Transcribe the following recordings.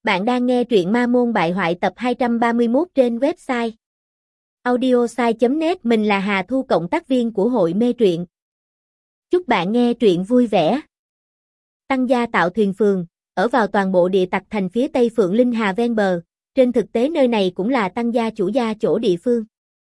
Bạn đang nghe truyện Ma Môn Bại Hoại tập 231 trên website audiosai.net. Mình là Hà Thu, cộng tác viên của hội mê truyện. Chúc bạn nghe truyện vui vẻ. Tăng gia tạo thuyền phường, ở vào toàn bộ địa tặc thành phía tây Phượng Linh Hà ven bờ. Trên thực tế nơi này cũng là Tăng gia chủ gia chỗ địa phương.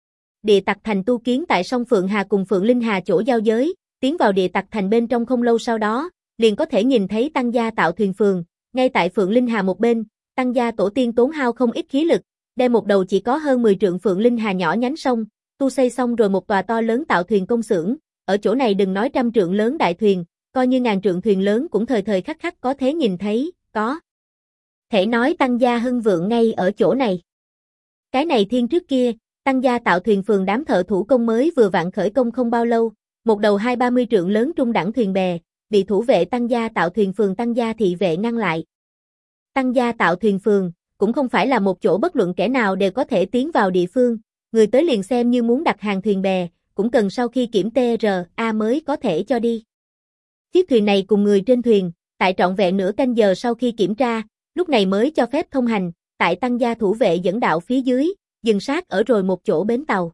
Địa tặc thành tu kiến tại sông Phượng Hà cùng Phượng Linh Hà chỗ giao giới. Tiến vào địa tặc thành bên trong không lâu sau đó, liền có thể nhìn thấy Tăng gia tạo thuyền phường. Ngay tại Phượng Linh Hà một bên, Tăng gia tổ tiên tốn hao không ít khí lực, đem một đầu chỉ có hơn 10 trượng Phượng Linh Hà nhỏ nhánh sông, tu xây xong rồi một tòa to lớn tạo thuyền công xưởng. Ở chỗ này đừng nói trăm trượng lớn đại thuyền, coi như ngàn trượng thuyền lớn cũng thời thời khắc khắc có thể nhìn thấy, có thể nói Tăng gia hưng vượng ngay ở chỗ này. Cái này thiên trước kia, Tăng gia tạo thuyền phường đám thợ thủ công mới vừa vặn khởi công không bao lâu, một đầu 20-30 trượng lớn trung đẳng thuyền bè, bị thủ vệ Tăng gia tạo thuyền phường Tăng gia thị vệ ngăn lại. Tăng gia tạo thuyền phường cũng không phải là một chỗ bất luận kẻ nào đều có thể tiến vào địa phương, người tới liền xem như muốn đặt hàng thuyền bè, cũng cần sau khi kiểm TRA mới có thể cho đi. Chiếc thuyền này cùng người trên thuyền, tại trọn vẹn nửa canh giờ sau khi kiểm tra, lúc này mới cho phép thông hành. Tại Tăng gia thủ vệ dẫn đạo phía dưới, dừng sát ở rồi một chỗ bến tàu.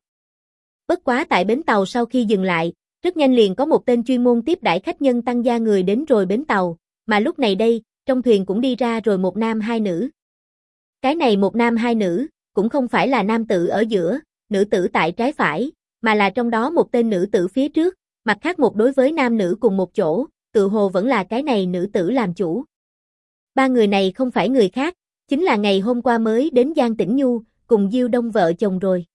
Bất quá tại bến tàu sau khi dừng lại, rất nhanh liền có một tên chuyên môn tiếp đãi khách nhân Tăng gia người đến rồi bến tàu, mà lúc này đây, trong thuyền cũng đi ra rồi một nam hai nữ. Cái này một nam hai nữ, cũng không phải là nam tử ở giữa, nữ tử tại trái phải, mà là trong đó một tên nữ tử phía trước, mặt khác một đối với nam nữ cùng một chỗ, tự hồ vẫn là cái này nữ tử làm chủ. Ba người này không phải người khác, chính là ngày hôm qua mới đến Giang Tĩnh Nhu, cùng Diêu Đông vợ chồng rồi.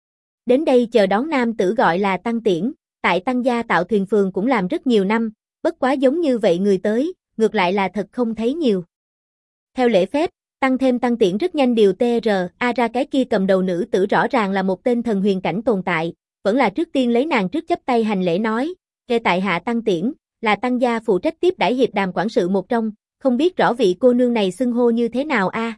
Đến đây chờ đón nam tử gọi là Tăng Tiễn, tại Tăng gia tạo thuyền phường cũng làm rất nhiều năm, bất quá giống như vậy người tới, ngược lại là thật không thấy nhiều. Theo lễ phép, Tăng Tiễn rất nhanh điều TRA ra. Cái kia cầm đầu nữ tử rõ ràng là một tên thần huyền cảnh tồn tại, vẫn là trước tiên lấy nàng trước chắp tay hành lễ nói, kê tại hạ Tăng Tiễn, là Tăng gia phụ trách tiếp đãi hiệp đàm quản sự một trong, không biết rõ vị cô nương này xưng hô như thế nào a?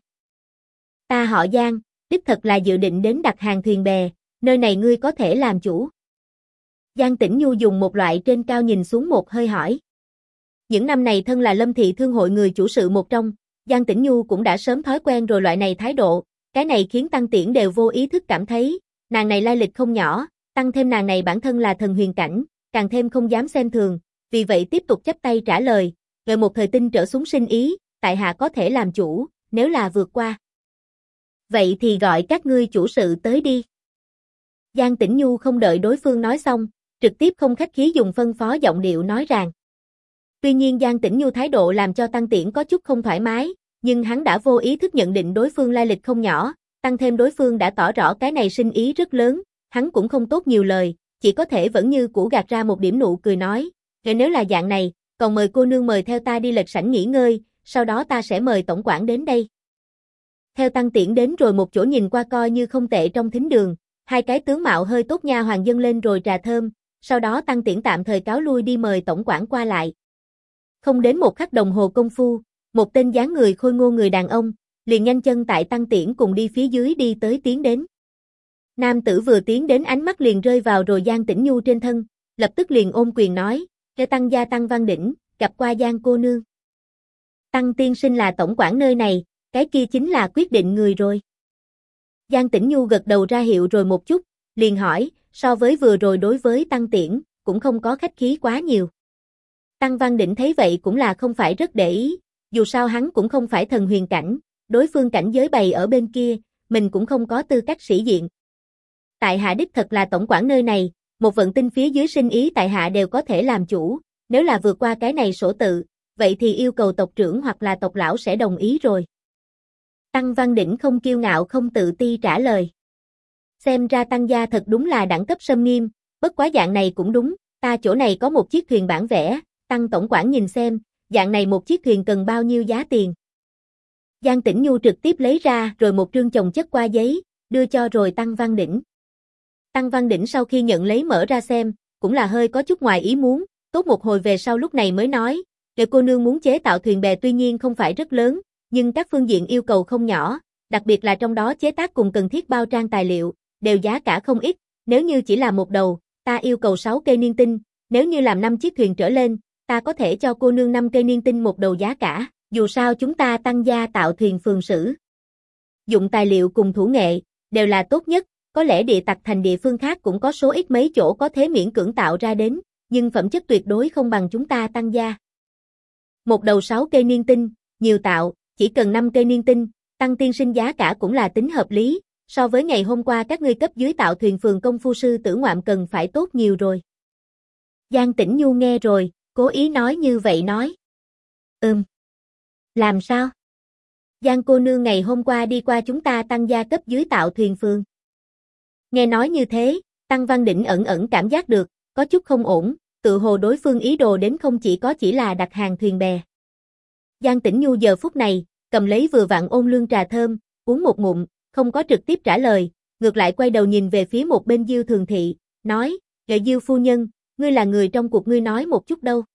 Ta họ Giang, đích thật là dự định đến đặt hàng thuyền bè, nơi này ngươi có thể làm chủ. Giang Tĩnh Nhu dùng một loại trên cao nhìn xuống một hơi hỏi. Những năm này thân là Lâm thị thương hội người chủ sự một trong, Giang Tĩnh Nhu cũng đã sớm thói quen rồi loại này thái độ, cái này khiến Tăng Tiễn đều vô ý thức cảm thấy, nàng này lai lịch không nhỏ, tăng thêm nàng này bản thân là thần huyền cảnh, càng thêm không dám xem thường, vì vậy tiếp tục chắp tay trả lời, ngợi một thời tinh trở xuống sinh ý, tại hạ có thể làm chủ, nếu là vượt qua. Vậy thì gọi các ngươi chủ sự tới đi. Giang Tĩnh Nhu không đợi đối phương nói xong, trực tiếp không khách khí dùng phân phó giọng điệu nói rằng. Tuy nhiên Giang Tĩnh Nhu thái độ làm cho Tăng Tiễn có chút không thoải mái, nhưng hắn đã vô ý thức nhận định đối phương lai lịch không nhỏ, tăng thêm đối phương đã tỏ rõ cái này sinh ý rất lớn, hắn cũng không tốt nhiều lời, chỉ có thể vẫn như cũ gạt ra một điểm nụ cười nói, nếu là dạng này, còn mời cô nương mời theo ta đi lệch sảnh nghỉ ngơi, sau đó ta sẽ mời tổng quản đến đây. Theo Tăng Tiễn đến rồi một chỗ nhìn qua coi như không tệ trong thính đường, hai cái tướng mạo hơi tốt nha hoàng dâng lên rồi trà thơm, sau đó Tăng Tiễn tạm thời cáo lui đi mời tổng quản qua lại. Không đến một khắc đồng hồ công phu, một tên dáng người khôi ngô người đàn ông, liền nhanh chân tại Tăng Tiễn cùng đi phía dưới đi tới tiến đến. Nam tử vừa tiến đến ánh mắt liền rơi vào rồi Giang Tĩnh Nhu trên thân, lập tức liền ôm quyền nói, cho Tăng gia Tăng Văn Đỉnh, gặp qua Giang cô nương. Tăng tiên sinh là tổng quản nơi này, cái kia chính là quyết định người rồi. Giang Tĩnh Nhu gật đầu ra hiệu rồi một chút, liền hỏi, so với vừa rồi đối với Tăng Tiễn, cũng không có khách khí quá nhiều. Tăng Văn Đỉnh thấy vậy cũng là không phải rất để ý, dù sao hắn cũng không phải thần huyền cảnh, đối phương cảnh giới bày ở bên kia, mình cũng không có tư cách sĩ diện. Tại hạ đích thật là tổng quản nơi này, một vận tinh phía dưới sinh ý tại hạ đều có thể làm chủ, nếu là vượt qua cái này sổ tự, vậy thì yêu cầu tộc trưởng hoặc là tộc lão sẽ đồng ý rồi. Tăng Văn Đỉnh không kiêu ngạo không tự ti trả lời. Xem ra Tăng gia thật đúng là đẳng cấp xâm nghiêm, bất quá dạng này cũng đúng, ta chỗ này có một chiếc thuyền bản vẽ, Tăng tổng quản nhìn xem, dạng này một chiếc thuyền cần bao nhiêu giá tiền. Giang Tĩnh Nhu trực tiếp lấy ra rồi một trương chồng chất qua giấy, đưa cho rồi Tăng Văn Đỉnh. Tăng Văn Đỉnh sau khi nhận lấy mở ra xem, cũng là hơi có chút ngoài ý muốn, tốt một hồi về sau lúc này mới nói, cô nương muốn chế tạo thuyền bè tuy nhiên không phải rất lớn, nhưng các phương diện yêu cầu không nhỏ, đặc biệt là trong đó chế tác cùng cần thiết bao trang tài liệu, đều giá cả không ít, nếu như chỉ là một đầu, ta yêu cầu 6 cây niên tinh, nếu như làm 5 chiếc thuyền trở lên, ta có thể cho cô nương 5 cây niên tinh một đầu giá cả, Dù sao chúng ta Tăng gia tạo thuyền phường sử dụng tài liệu cùng thủ nghệ, đều là tốt nhất, có lẽ địa tặc thành địa phương khác cũng có số ít mấy chỗ có thể miễn cưỡng tạo ra đến, nhưng phẩm chất tuyệt đối không bằng chúng ta Tăng gia. Một đầu 6 cây niên tinh, nhiều tạo, chỉ cần 5 cây niên tinh, Tăng tiên sinh giá cả cũng là tính hợp lý, so với ngày hôm qua các ngươi cấp dưới tạo thuyền phường công phu sư tử ngoạm cần phải tốt nhiều rồi. Giang Tĩnh Nhu nghe rồi, cố ý nói như vậy nói. Làm sao? Giang cô nương ngày hôm qua đi qua chúng ta Tăng gia cấp dưới tạo thuyền phường. Nghe nói như thế, Tăng Văn Đỉnh ẩn ẩn cảm giác được, có chút không ổn, tự hồ đối phương ý đồ đến không chỉ là đặt hàng thuyền bè. Giang Tĩnh Nhu giờ phút này, cầm lấy vừa vặn ôn lương trà thơm, uống một ngụm, không có trực tiếp trả lời, ngược lại quay đầu nhìn về phía một bên Diêu Thường Thị, nói, "Gậy Diêu phu nhân, ngươi là người trong cuộc ngươi nói một chút đâu."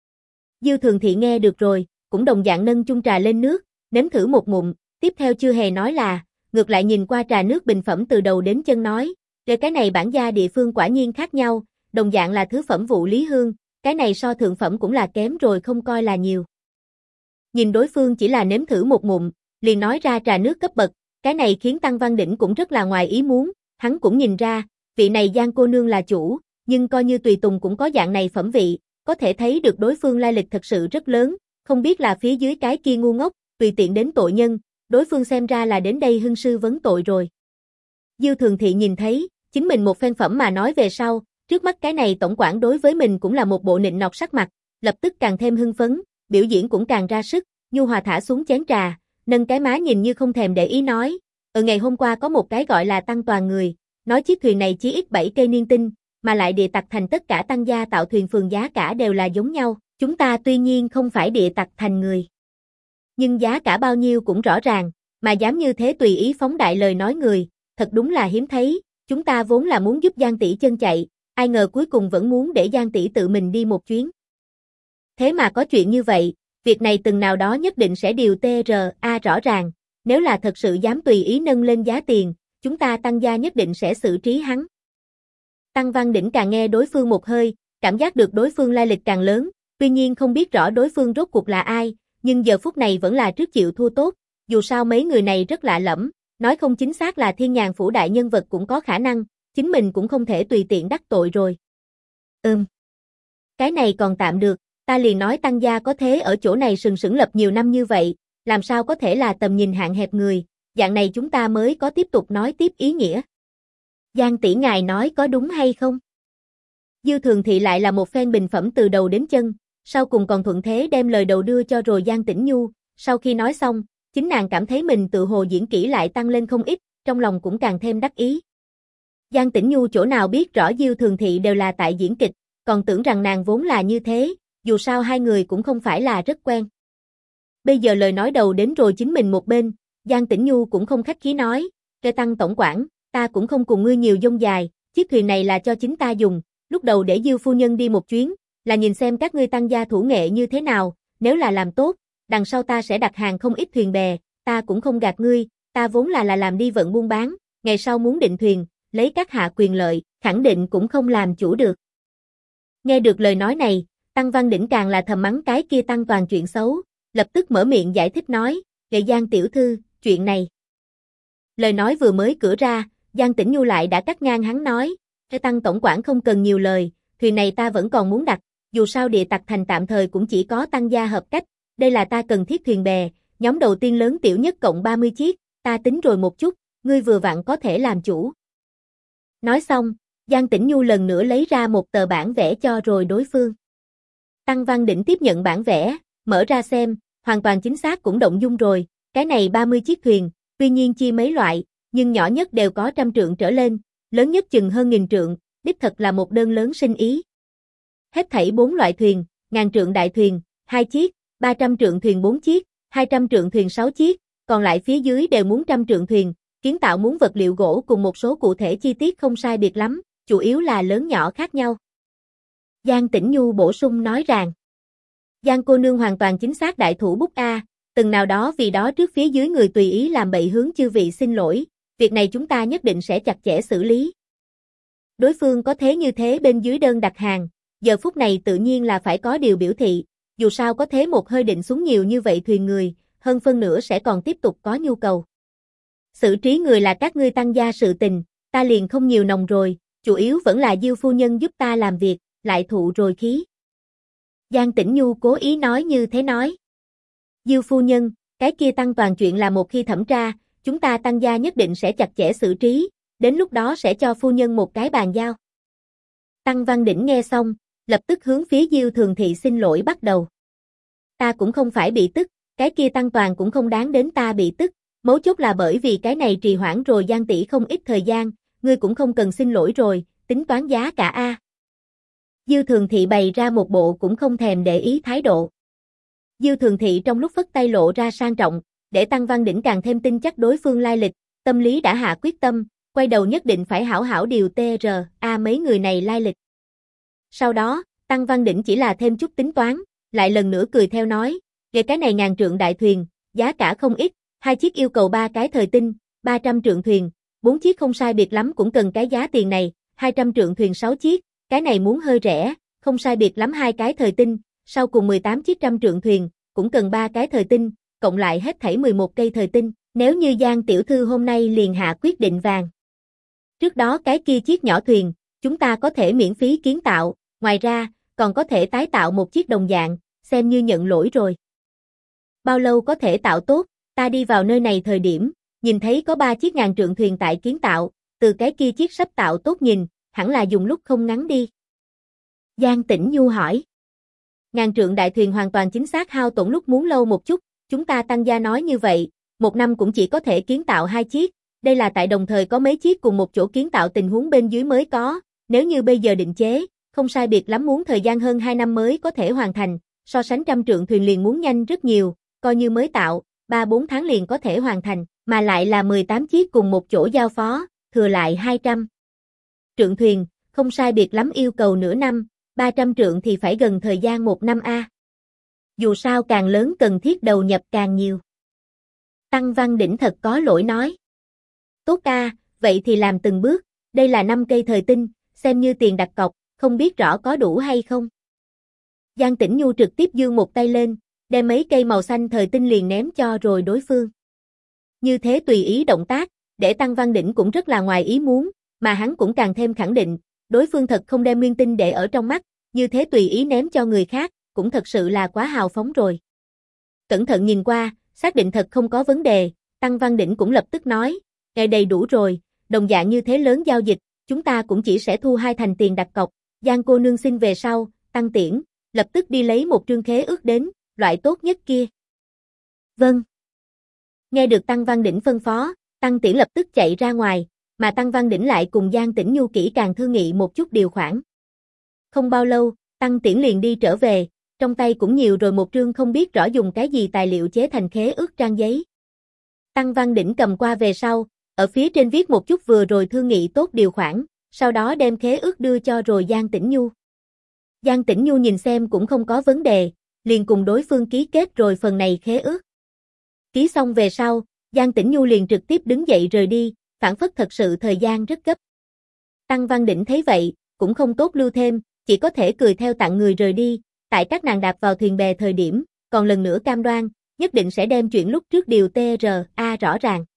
Diêu Thường Thị nghe được rồi, cũng đồng dạng nâng chung trà lên nước, nếm thử một ngụm, tiếp theo chưa hề nói là, ngược lại nhìn qua trà nước bình phẩm từ đầu đến chân nói, cái này bản gia địa phương quả nhiên khác nhau, đồng dạng là thứ phẩm vụ lý hương, cái này so thượng phẩm cũng là kém rồi không coi là nhiều." Nhìn đối phương chỉ là nếm thử một ngụm, liền nói ra trà nước cấp bậc, cái này khiến Tăng Văn Đỉnh cũng rất là ngoài ý muốn, hắn cũng nhìn ra, vị này Giang cô nương là chủ, nhưng coi như tùy tùng cũng có dạng này phẩm vị, có thể thấy được đối phương lai lịch thật sự rất lớn, không biết là phía dưới cái kia ngu ngốc, tùy tiện đến tội nhân, đối phương xem ra là đến đây hưng sư vấn tội rồi. Diêu Thường Thị nhìn thấy, chính mình một phen phẩm mà nói về sau, trước mắt cái này tổng quản đối với mình cũng là một bộ nịnh nọt sắc mặt, lập tức càng thêm hưng phấn, biểu diễn cũng càng ra sức, nhu hòa thả xuống chén trà, nâng cái má nhìn như không thèm để ý nói, ngày hôm qua có một cái gọi là Tăng Toàn người, nói chiếc thuyền này chí ít 7 cây niên tinh, mà lại địa tặc thành tất cả Tăng gia tạo thuyền phường giá cả đều là giống nhau, chúng ta tuy nhiên không phải địa tặc thành người, nhưng giá cả bao nhiêu cũng rõ ràng, mà dám như thế tùy ý phóng đại lời nói người, thật đúng là hiếm thấy, chúng ta vốn là muốn giúp Giang tỷ chân chạy, ai ngờ cuối cùng vẫn muốn để Giang tỷ tự mình đi một chuyến. Thế mà có chuyện như vậy, việc này từng nào đó nhất định sẽ điều TRA rõ ràng, nếu là thật sự dám tùy ý nâng lên giá tiền, chúng ta Tăng gia nhất định sẽ xử trí hắn. Tăng Văn Đỉnh càng nghe đối phương một hơi, cảm giác được đối phương lai lịch càng lớn, tuy nhiên không biết rõ đối phương rốt cuộc là ai, nhưng giờ phút này vẫn là trước chịu thua tốt, dù sao mấy người này rất lạ lẫm, nói không chính xác là Thiên Nhàn phủ đại nhân vật cũng có khả năng, chính mình cũng không thể tùy tiện đắc tội rồi. Cái này còn tạm được, ta liền nói Tăng gia có thế ở chỗ này sừng sững lập nhiều năm như vậy, làm sao có thể là tầm nhìn hạn hẹp người, dạng này chúng ta mới có tiếp tục nói tiếp ý nghĩa. Giang tỷ ngài nói có đúng hay không? Diêu Thường Thị lại là một phen bình phẩm từ đầu đến chân, sau cùng còn thuận thế đem lời đầu đưa cho rồi Giang Tĩnh Nhu, sau khi nói xong, chính nàng cảm thấy mình tự hồ diễn kỹ lại tăng lên không ít, trong lòng cũng càng thêm đắc ý. Giang Tĩnh Nhu chỗ nào biết rõ Diêu Thường Thị đều là tại diễn kịch, còn tưởng rằng nàng vốn là như thế, dù sao hai người cũng không phải là rất quen. Bây giờ lời nói đầu đến rồi chính mình một bên, Giang Tĩnh Nhu cũng không khách khí nói, "Kê Tăng tổng quản, ta cũng không cùng ngươi nhiều dông dài, chiếc thuyền này là cho chính ta dùng, lúc đầu để Diêu phu nhân đi một chuyến, là nhìn xem các ngươi Tăng gia thủ nghệ như thế nào, nếu là làm tốt, đằng sau ta sẽ đặt hàng không ít thuyền bè, ta cũng không gạt ngươi, ta vốn là làm đi vận buôn bán, ngày sau muốn định thuyền, lấy các hạ quyền lợi, khẳng định cũng không làm chủ được." Nghe được lời nói này, Tăng Văn Đỉnh càng là thầm mắng cái kia Tăng Toàn chuyện xấu, lập tức mở miệng giải thích nói, "Gậy Giang tiểu thư, chuyện này." Lời nói vừa mới cửa ra, Giang Tĩnh Nhu lại đã cắt ngang hắn nói, "Cái Tăng tổng quản không cần nhiều lời, thuyền này ta vẫn còn muốn đặt, dù sao địa tặc thành tạm thời cũng chỉ có Tăng gia hợp cách, đây là ta cần thiết thuyền bè, nhóm đầu tiên lớn tiểu nhất cộng 30 chiếc, ta tính rồi một chút, ngươi vừa vặn có thể làm chủ." Nói xong, Giang Tĩnh Nhu lần nữa lấy ra một tờ bản vẽ cho rồi đối phương. Tăng Văn Đỉnh tiếp nhận bản vẽ, mở ra xem, hoàn toàn chính xác cũng động dung rồi, cái này 30 chiếc thuyền, tuy nhiên chia mấy loại, nhưng nhỏ nhất đều có 100 trượng trở lên, lớn nhất chừng hơn 1000 trượng, đích thật là một đơn lớn sinh ý. Hết thảy 4 loại thuyền, 1000 trượng đại thuyền, 2 chiếc, 300 trượng thuyền 4 chiếc, 200 trượng thuyền 6 chiếc, còn lại phía dưới đều muốn 100 trượng thuyền, kiến tạo muốn vật liệu gỗ cùng một số cụ thể chi tiết không sai biệt lắm, chủ yếu là lớn nhỏ khác nhau. Giang Tĩnh Nhu bổ sung nói rằng, Giang cô nương hoàn toàn chính xác đại thủ bút A, từng nào đó vì đó trước phía dưới người tùy ý làm bậy hướng chư vị xin lỗi, việc này chúng ta nhất định sẽ chặt chẽ xử lý. Đối phương có thế như thế bên dưới đơn đặt hàng, giờ phút này tự nhiên là phải có điều biểu thị, Dù sao có thế một hơi định xuống nhiều như vậy thuyền người, hơn phân nửa sẽ còn tiếp tục có nhu cầu. Xử trí người là các ngươi Tăng gia sự tình, ta liền không nhiều nòng rồi, chủ yếu vẫn là Diêu phu nhân giúp ta làm việc, lại thụ rồi khí. Giang Tĩnh Nhu cố ý nói như thế nói. Diêu phu nhân, cái kia Tăng Toàn chuyện là một khi thẩm tra, chúng ta Tăng gia nhất định sẽ chặt chẽ xử trí, đến lúc đó sẽ cho phu nhân một cái bàn giao. Tăng Văn Đỉnh nghe xong, lập tức hướng phía Diêu Thường Thị xin lỗi bắt đầu. Ta cũng không phải bị tức, cái kia Tăng Toàn cũng không đáng đến ta bị tức, mấu chốt là bởi vì cái này trì hoãn rồi Giang tỷ không ít thời gian, ngươi cũng không cần xin lỗi rồi, tính toán giá cả a. Diêu Thường Thị bày ra một bộ cũng không thèm để ý thái độ. Diêu Thường Thị trong lúc phất tay lộ ra sang trọng, để Tăng Văn Đỉnh càng thêm tin chắc đối phương lai lịch, tâm lý đã hạ quyết tâm, quay đầu nhất định phải hảo hảo điều TRA mấy người này lai lịch. Sau đó, Tăng Văn Đỉnh chỉ là thêm chút tính toán, lại lần nữa cười theo nói, về cái này 1000 trượng đại thuyền, giá cả không ít, 2 chiếc yêu cầu 3 cái thời tinh, 300 trượng thuyền, 4 chiếc không sai biệt lắm cũng cần cái giá tiền này, 200 trượng thuyền 6 chiếc, cái này muốn hơi rẻ, không sai biệt lắm 2 cái thời tinh, sau cùng 18 chiếc trăm trượng thuyền, cũng cần 3 cái thời tinh, cộng lại hết thảy 11 cây thời tinh, nếu như Giang tiểu thư hôm nay liền hạ quyết định vàng. Trước đó cái kia chiếc nhỏ thuyền, chúng ta có thể miễn phí kiến tạo, ngoài ra, còn có thể tái tạo một chiếc đồng dạng, xem như nhận lỗi rồi. Bao lâu có thể tạo tốt, ta đi vào nơi này thời điểm, nhìn thấy có 3 chiếc 1000 trượng thuyền tại kiến tạo, từ cái kia chiếc sắp tạo tốt nhìn, hẳn là dùng lúc không ngắn đi. Giang Tĩnh Nhu hỏi. 1000 trượng đại thuyền hoàn toàn chính xác hao tổn lúc muốn lâu một chút, chúng ta Tăng gia nói như vậy, một năm cũng chỉ có thể kiến tạo 2 chiếc, đây là tại đồng thời có mấy chiếc cùng một chỗ kiến tạo tình huống bên dưới mới có, nếu như bây giờ định chế, không sai biệt lắm muốn thời gian hơn 2 năm mới có thể hoàn thành, so sánh trăm trượng thuyền liền muốn nhanh rất nhiều, coi như mới tạo, 3-4 tháng liền có thể hoàn thành, mà lại là 18 chiếc cùng một chỗ giao phó, thừa lại 200 trượng thuyền, không sai biệt lắm yêu cầu nửa năm, 300 trượng thì phải gần thời gian 1 năm a. Dù sao càng lớn cần thiết đầu nhập càng nhiều. Tăng Văn Đỉnh thật có lỗi nói. Tốt a, vậy thì làm từng bước, đây là 5 cây thời tinh, xem như tiền đặt cọc, không biết rõ có đủ hay không. Giang Tĩnh Nhu trực tiếp giương một tay lên, đem mấy cây màu xanh thời tinh liền ném cho rồi đối phương. Như thế tùy ý động tác, để Tăng Văn Đỉnh cũng rất là ngoài ý muốn, mà hắn cũng càng thêm khẳng định, đối phương thật không đem nguyên tinh để ở trong mắt, như thế tùy ý ném cho người khác, cũng thật sự là quá hào phóng rồi. Cẩn thận nhìn qua, xác định thật không có vấn đề, Tăng Văn Đỉnh cũng lập tức nói, ngày đầy đủ rồi, đồng dạng như thế lớn giao dịch, chúng ta cũng chỉ sẽ thu 2 thành tiền đặt cọc, Giang cô nương xin về sau, Tăng Tiễn, lập tức đi lấy một trương khế ước đến, loại tốt nhất kia. Vâng. Nghe được Tăng Văn Đỉnh phân phó, Tăng Tiễn lập tức chạy ra ngoài, mà Tăng Văn Đỉnh lại cùng Giang Tĩnh Nhu kỹ càng thương nghị một chút điều khoản. Không bao lâu, Tăng Tiễn liền đi trở về, trong tay cũng nhiều rồi một trương không biết rõ dùng cái gì tài liệu chế thành khế ước trang giấy. Tăng Văn Đỉnh cầm qua về sau, ở phía trên viết một chút vừa rồi thương nghị tốt điều khoản, sau đó đem khế ước đưa cho rồi Giang Tĩnh Nhu. Giang Tĩnh Nhu nhìn xem cũng không có vấn đề, liền cùng đối phương ký kết rồi phần này khế ước. Ký xong về sau, Giang Tĩnh Nhu liền trực tiếp đứng dậy rời đi, phản phất thật sự thời gian rất gấp. Tăng Văn Đỉnh thấy vậy, cũng không tốt lưu thêm, chỉ có thể cười theo tặng người rời đi, tại các nàng đạp vào thuyền bè thời điểm, còn lần nữa cam đoan, nhất định sẽ đem chuyện lúc trước điều TRA rõ ràng.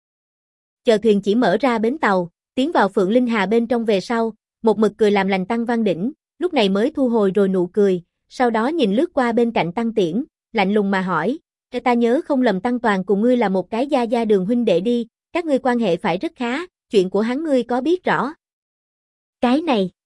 Chờ thuyền chỉ mở ra bến tàu, tiến vào Phượng Linh Hà bên trong về sau, một mực cười làm lành Tăng Văn Đỉnh, lúc này mới thu hồi rồi nụ cười, sau đó nhìn lướt qua bên cạnh Tăng Tiễn, lạnh lùng mà hỏi, ta nhớ không lầm Tăng Toàn cùng ngươi là một cái gia đường huynh đệ đi, các ngươi quan hệ phải rất khá, chuyện của hắn ngươi có biết rõ? Cái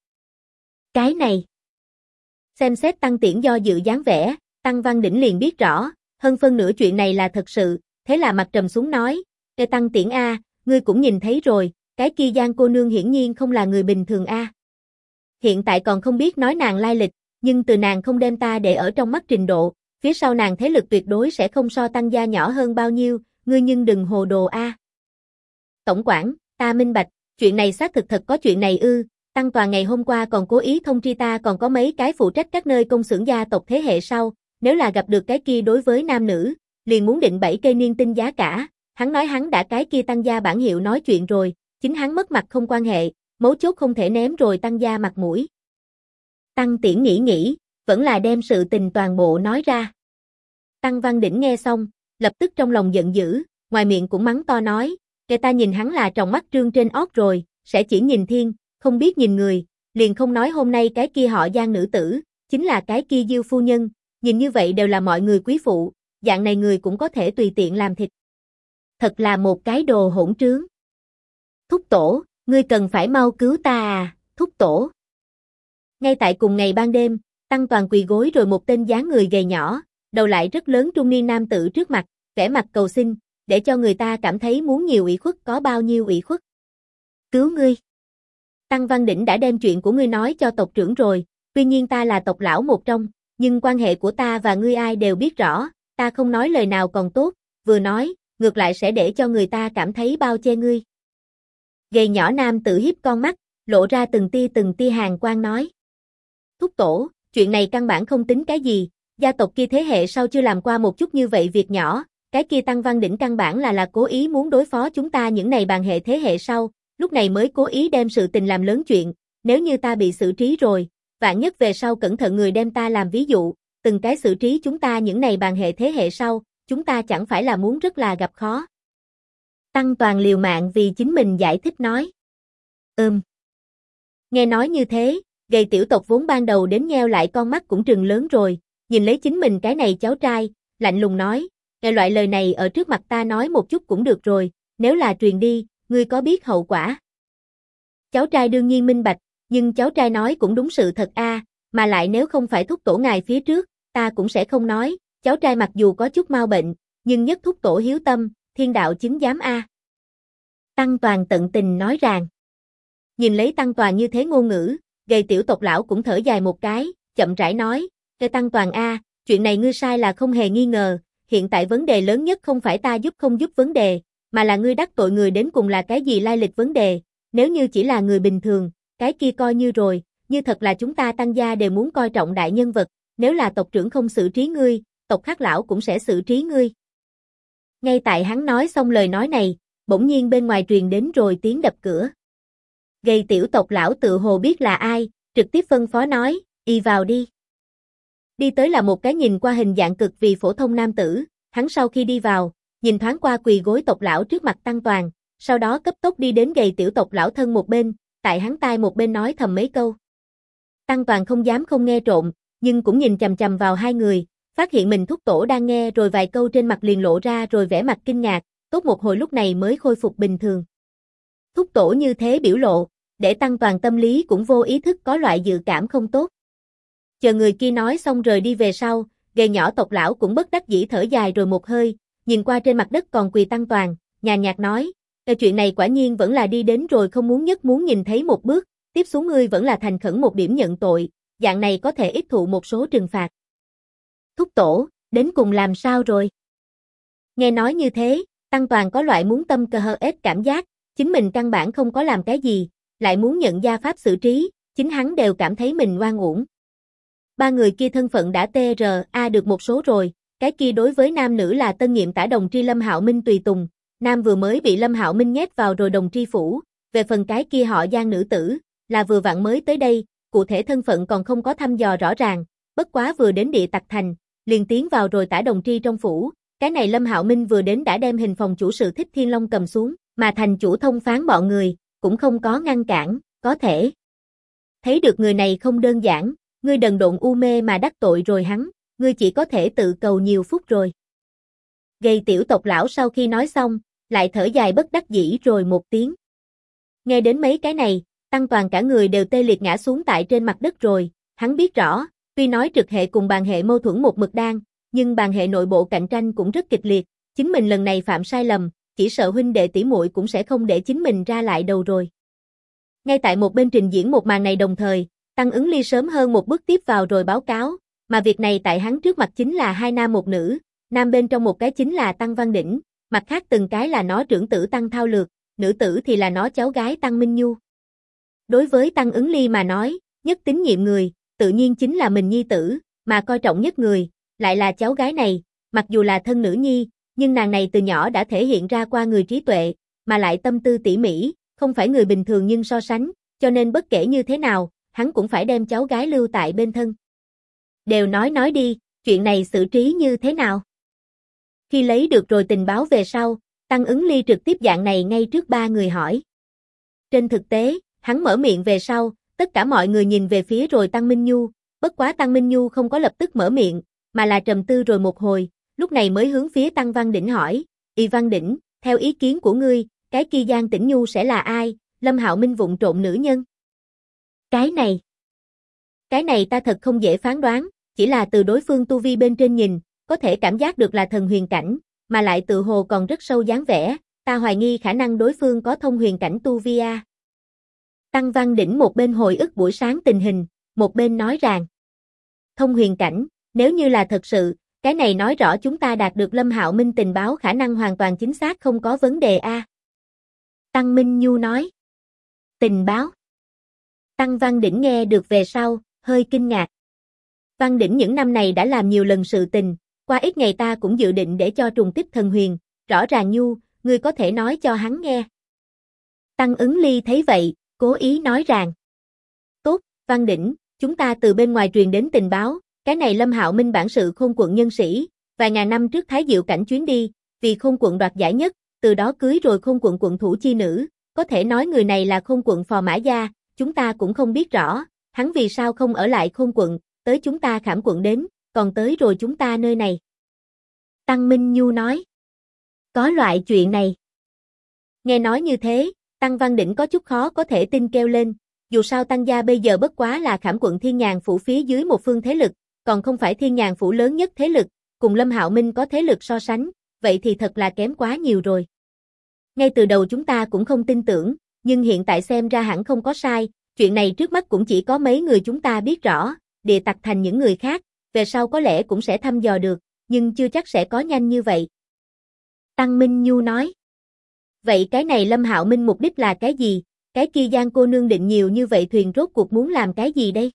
này. Xem xét Tăng Tiễn do dự dáng vẻ, Tăng Văn Đỉnh liền biết rõ, hơn phân nửa chuyện này là thật sự, thế là mặt trầm xuống nói, Tăng Tiễn a, ngươi cũng nhìn thấy rồi, cái kia Giang cô nương hiển nhiên không là người bình thường a. Hiện tại còn không biết nói nàng lai lịch, nhưng từ nàng không đem ta để ở trong mắt trình độ, phía sau nàng thế lực tuyệt đối sẽ không so Tăng gia nhỏ hơn bao nhiêu, ngươi nhưng đừng hồ đồ a. Tổng quản, ta minh bạch, chuyện này xác thực thật có chuyện này ư, Tăng Toàn ngày hôm qua còn cố ý thông tri ta còn có mấy cái phụ trách các nơi công xưởng gia tộc thế hệ sau, nếu là gặp được cái kia đối với nam nữ, liền muốn định 7 cây niên tinh giá cả, hắn nói hắn đã cái kia Tăng gia bản hiệu nói chuyện rồi, chính hắn mất mặt không quan hệ, mấu chốt không thể ném rồi Tăng gia mặt mũi. Tăng Tiễn nghĩ, vẫn là đem sự tình toàn bộ nói ra. Tăng Văn Đỉnh nghe xong, lập tức trong lòng giận dữ, ngoài miệng cũng mắng to nói, người ta nhìn hắn là tròng mắt trương trên óc rồi, sẽ chỉ nhìn thiên, không biết nhìn người, liền không nói hôm nay cái kia họ Giang nữ tử, chính là cái kia Diêu phu nhân, nhìn như vậy đều là mọi người quý phụ, dạng này người cũng có thể tùy tiện làm thịt. Thật là một cái đồ hỗn trướng. Thúc tổ, ngươi cần phải mau cứu ta à, thúc tổ. Ngay tại cùng ngày ban đêm, Tăng Toàn quỳ gối rồi một tên dáng người gầy nhỏ, đầu lại rất lớn trung niên nam tử trước mặt, vẻ mặt cầu xin, để cho người ta cảm thấy muốn nhiều ủy khuất có bao nhiêu ủy khuất. Cứu ngươi. Tăng Văn Đỉnh đã đem chuyện của ngươi nói cho tộc trưởng rồi, tuy nhiên ta là tộc lão một trong, nhưng quan hệ của ta và ngươi ai đều biết rõ, ta không nói lời nào còn tốt, vừa nói, ngược lại sẽ để cho người ta cảm thấy bao che ngươi. Gầy nhỏ nam tử hiếp con mắt, lộ ra từng tia hàn quang nói. Thúc tổ, chuyện này căn bản không tính cái gì, gia tộc kia thế hệ sau chưa làm qua một chút như vậy việc nhỏ, cái kia Tăng Văn Đỉnh căn bản là cố ý muốn đối phó chúng ta những này bàn hệ thế hệ sau, lúc này mới cố ý đem sự tình làm lớn chuyện, nếu như ta bị xử trí rồi, vạn nhất về sau cẩn thận người đem ta làm ví dụ, từng cái xử trí chúng ta những này bàn hệ thế hệ sau, chúng ta chẳng phải là muốn rất là gặp khó. Tăng Toàn liều mạng vì chính mình giải thích nói. Nghe nói như thế, gầy tiểu tộc vốn ban đầu đến nheo lại con mắt cũng trừng lớn rồi, nhìn lấy chính mình cái này cháu trai, lạnh lùng nói, nghe loại lời này ở trước mặt ta nói một chút cũng được rồi, nếu là truyền đi, ngươi có biết hậu quả? Cháu trai đương nhiên minh bạch, nhưng cháu trai nói cũng đúng sự thật a, mà lại nếu không phải thúc tổ ngài phía trước, ta cũng sẽ không nói, cháu trai mặc dù có chút mau bệnh, nhưng nhất thúc tổ hiếu tâm, thiên đạo chứng giám a. Tăng Toàn tận tình nói rằng. Nhìn lấy Tăng Toàn như thế ngôn ngữ, gầy tiểu tộc lão cũng thở dài một cái, chậm rãi nói, "Cái Tăng Toàn a, chuyện này ngươi sai là không hề nghi ngờ, hiện tại vấn đề lớn nhất không phải ta giúp không giúp vấn đề, mà là ngươi đắc tội người đến cùng là cái gì lai lịch vấn đề, nếu như chỉ là người bình thường, cái kia coi như rồi, như thật là chúng ta Tăng gia đều muốn coi trọng đại nhân vật, nếu là tộc trưởng không xử trí ngươi, tộc khác lão cũng sẽ xử trí ngươi." Ngay tại hắn nói xong lời nói này, bỗng nhiên bên ngoài truyền đến rồi tiếng đập cửa. Gầy tiểu tộc lão tự hồ biết là ai, trực tiếp phân phó nói, "Y vào đi." Đi tới là một cái nhìn qua hình dạng cực vì phổ thông nam tử, hắn sau khi đi vào, nhìn thoáng qua quỳ gối tộc lão trước mặt Tăng Toàn, sau đó cấp tốc đi đến gầy tiểu tộc lão thân một bên, tại hắn tai một bên nói thầm mấy câu. Tăng Toàn không dám không nghe trộm, nhưng cũng nhìn chằm chằm vào hai người, phát hiện mình thúc tổ đang nghe rồi vài câu trên mặt liền lộ ra rồi vẻ mặt kinh ngạc, tốt một hồi lúc này mới khôi phục bình thường. Thúc tổ như thế biểu lộ, để Tăng Toàn tâm lý cũng vô ý thức có loại dự cảm không tốt. Chờ người kia nói xong rời đi về sau, gầy nhỏ tộc lão cũng bất đắc dĩ thở dài rồi một hơi, nhìn qua trên mặt đất còn quỳ Tăng Toàn, nhàn nhạt nói, chuyện này quả nhiên vẫn là đi đến rồi không muốn nhất muốn nhìn thấy một bước, tiếp xuống ngươi vẫn là thành khẩn một điểm nhận tội, dạng này có thể ít thụ một số trừng phạt. Thúc tổ, đến cùng làm sao rồi? Nghe nói như thế, Tăng Toàn có loại muốn tâm cơ hơ ết cảm giác, chính mình căn bản không có làm cái gì, lại muốn nhận gia pháp xử trí, chính hắn đều cảm thấy mình oan uổng. Ba người kia thân phận đã TRA được một số rồi, cái kia đối với nam nữ là tân nhiệm tả đồng tri Lâm Hạo Minh tùy tùng, nam vừa mới bị Lâm Hạo Minh nhét vào rồi đồng tri phủ, về phần cái kia họ Giang nữ tử, là vừa vặn mới tới đây, cụ thể thân phận còn không có thăm dò rõ ràng, bất quá vừa đến Địa Tặc Thành, liền tiến vào rồi tả đồng tri trong phủ, cái này Lâm Hạo Minh vừa đến đã đem hình phòng chủ sự Thích Thiên Long cầm xuống, mà thành chủ thông phán bọn người, cũng không có ngăn cản, có thể thấy được người này không đơn giản, ngươi đần độn u mê mà đắc tội rồi hắn, ngươi chỉ có thể tự cầu nhiều phúc rồi. Gầy tiểu tộc lão sau khi nói xong, lại thở dài bất đắc dĩ rồi một tiếng. Nghe đến mấy cái này, Tăng Toàn cả người đều tê liệt ngã xuống tại trên mặt đất rồi, hắn biết rõ, tuy nói trực hệ cùng bàn hệ mâu thuẫn một mực đang, nhưng bàn hệ nội bộ cạnh tranh cũng rất kịch liệt, chính mình lần này phạm sai lầm, chỉ sợ huynh đệ tỷ muội cũng sẽ không để chính mình ra lại đầu rồi. Ngay tại một bên trình diễn một màn này đồng thời, Tăng Ứng Ly sớm hơn một bước tiếp vào rồi báo cáo, mà việc này tại hắn trước mặt chính là hai nam một nữ, nam bên trong một cái chính là Tăng Văn Đỉnh, mặt khác từng cái là nó trưởng tử Tăng Thao Lược, nữ tử thì là nó cháu gái Tăng Minh Nhu. Đối với Tăng Ứng Ly mà nói, nhất tín nhiệm người, tự nhiên chính là mình nhi tử, mà coi trọng nhất người, lại là cháu gái này, mặc dù là thân nữ nhi, nhưng nàng này từ nhỏ đã thể hiện ra qua người trí tuệ, mà lại tâm tư tỉ mỉ, không phải người bình thường nhưng so sánh, cho nên bất kể như thế nào, hắn cũng phải đem cháu gái lưu tại bên thân. Đều nói đi, chuyện này xử trí như thế nào? Khi lấy được rồi tình báo về sau, Tăng Ứng Ly trực tiếp dạng này ngay trước ba người hỏi. Trên thực tế, hắn mở miệng về sau, tất cả mọi người nhìn về phía rồi Tăng Minh Nhu, bất quá Tăng Minh Nhu không có lập tức mở miệng, mà là trầm tư rồi một hồi, lúc này mới hướng phía Tăng Văn Đỉnh hỏi, Văn Đỉnh, theo ý kiến của ngươi, cái kia Giang Tĩnh Nhu sẽ là ai, Lâm Hạo Minh vụng trộn nữ nhân? Cái này ta thật không dễ phán đoán, chỉ là từ đối phương tu vi bên trên nhìn, có thể cảm giác được là thần huyền cảnh, mà lại tự hồ còn rất sâu dáng vẻ, ta hoài nghi khả năng đối phương có thông huyền cảnh tu vi a. Tăng Văn Đỉnh một bên hồi ức buổi sáng tình hình, một bên nói rằng, thông huyền cảnh, nếu như là thật sự, cái này nói rõ chúng ta đạt được Lâm Hạo Minh tình báo khả năng hoàn toàn chính xác không có vấn đề a. Tăng Minh Nhu nói, tình báo. Tăng Văn Đỉnh nghe được về sau, hơi kinh ngạc. Văn Đỉnh những năm này đã làm nhiều lần sự tình, qua ít ngày ta cũng dự định để cho trùng kích thần huyền, rõ ràng Nhu, ngươi có thể nói cho hắn nghe. Tăng Ứng Ly thấy vậy, cố ý nói rằng, tốt, Văn Đỉnh, chúng ta từ bên ngoài truyền đến tình báo, cái này Lâm Hạo Minh bản sự Khôn Quận nhân sĩ, vài ngàn năm trước Thái Diệu cảnh chuyến đi, vì Khôn Quận đoạt giải nhất, từ đó cưới rồi Khôn Quận quận thủ chi nữ, có thể nói người này là Khôn Quận phò mã gia, chúng ta cũng không biết rõ, hắn vì sao không ở lại Khôn Quận, tới chúng ta Khảm Quận đến, còn tới rồi chúng ta nơi này. Tăng Minh Nhu nói, có loại chuyện này. Nghe nói như thế, Tăng Văn Đỉnh có chút khó có thể tin kêu lên, dù sao Tăng gia bây giờ bất quá là Khảm Quận Thiên Nhàn phủ phía dưới một phương thế lực, còn không phải Thiên Nhàn phủ lớn nhất thế lực, cùng Lâm Hạo Minh có thế lực so sánh, vậy thì thật là kém quá nhiều rồi. Ngay từ đầu chúng ta cũng không tin tưởng, nhưng hiện tại xem ra hẳn không có sai, chuyện này trước mắt cũng chỉ có mấy người chúng ta biết rõ, địa tặc thành những người khác, về sau có lẽ cũng sẽ thăm dò được, nhưng chưa chắc sẽ có nhanh như vậy. Tăng Minh Nhu nói, vậy cái này Lâm Hạo Minh mục đích là cái gì? Cái kia Giang cô nương định nhiều như vậy thuyền rốt cuộc muốn làm cái gì đây?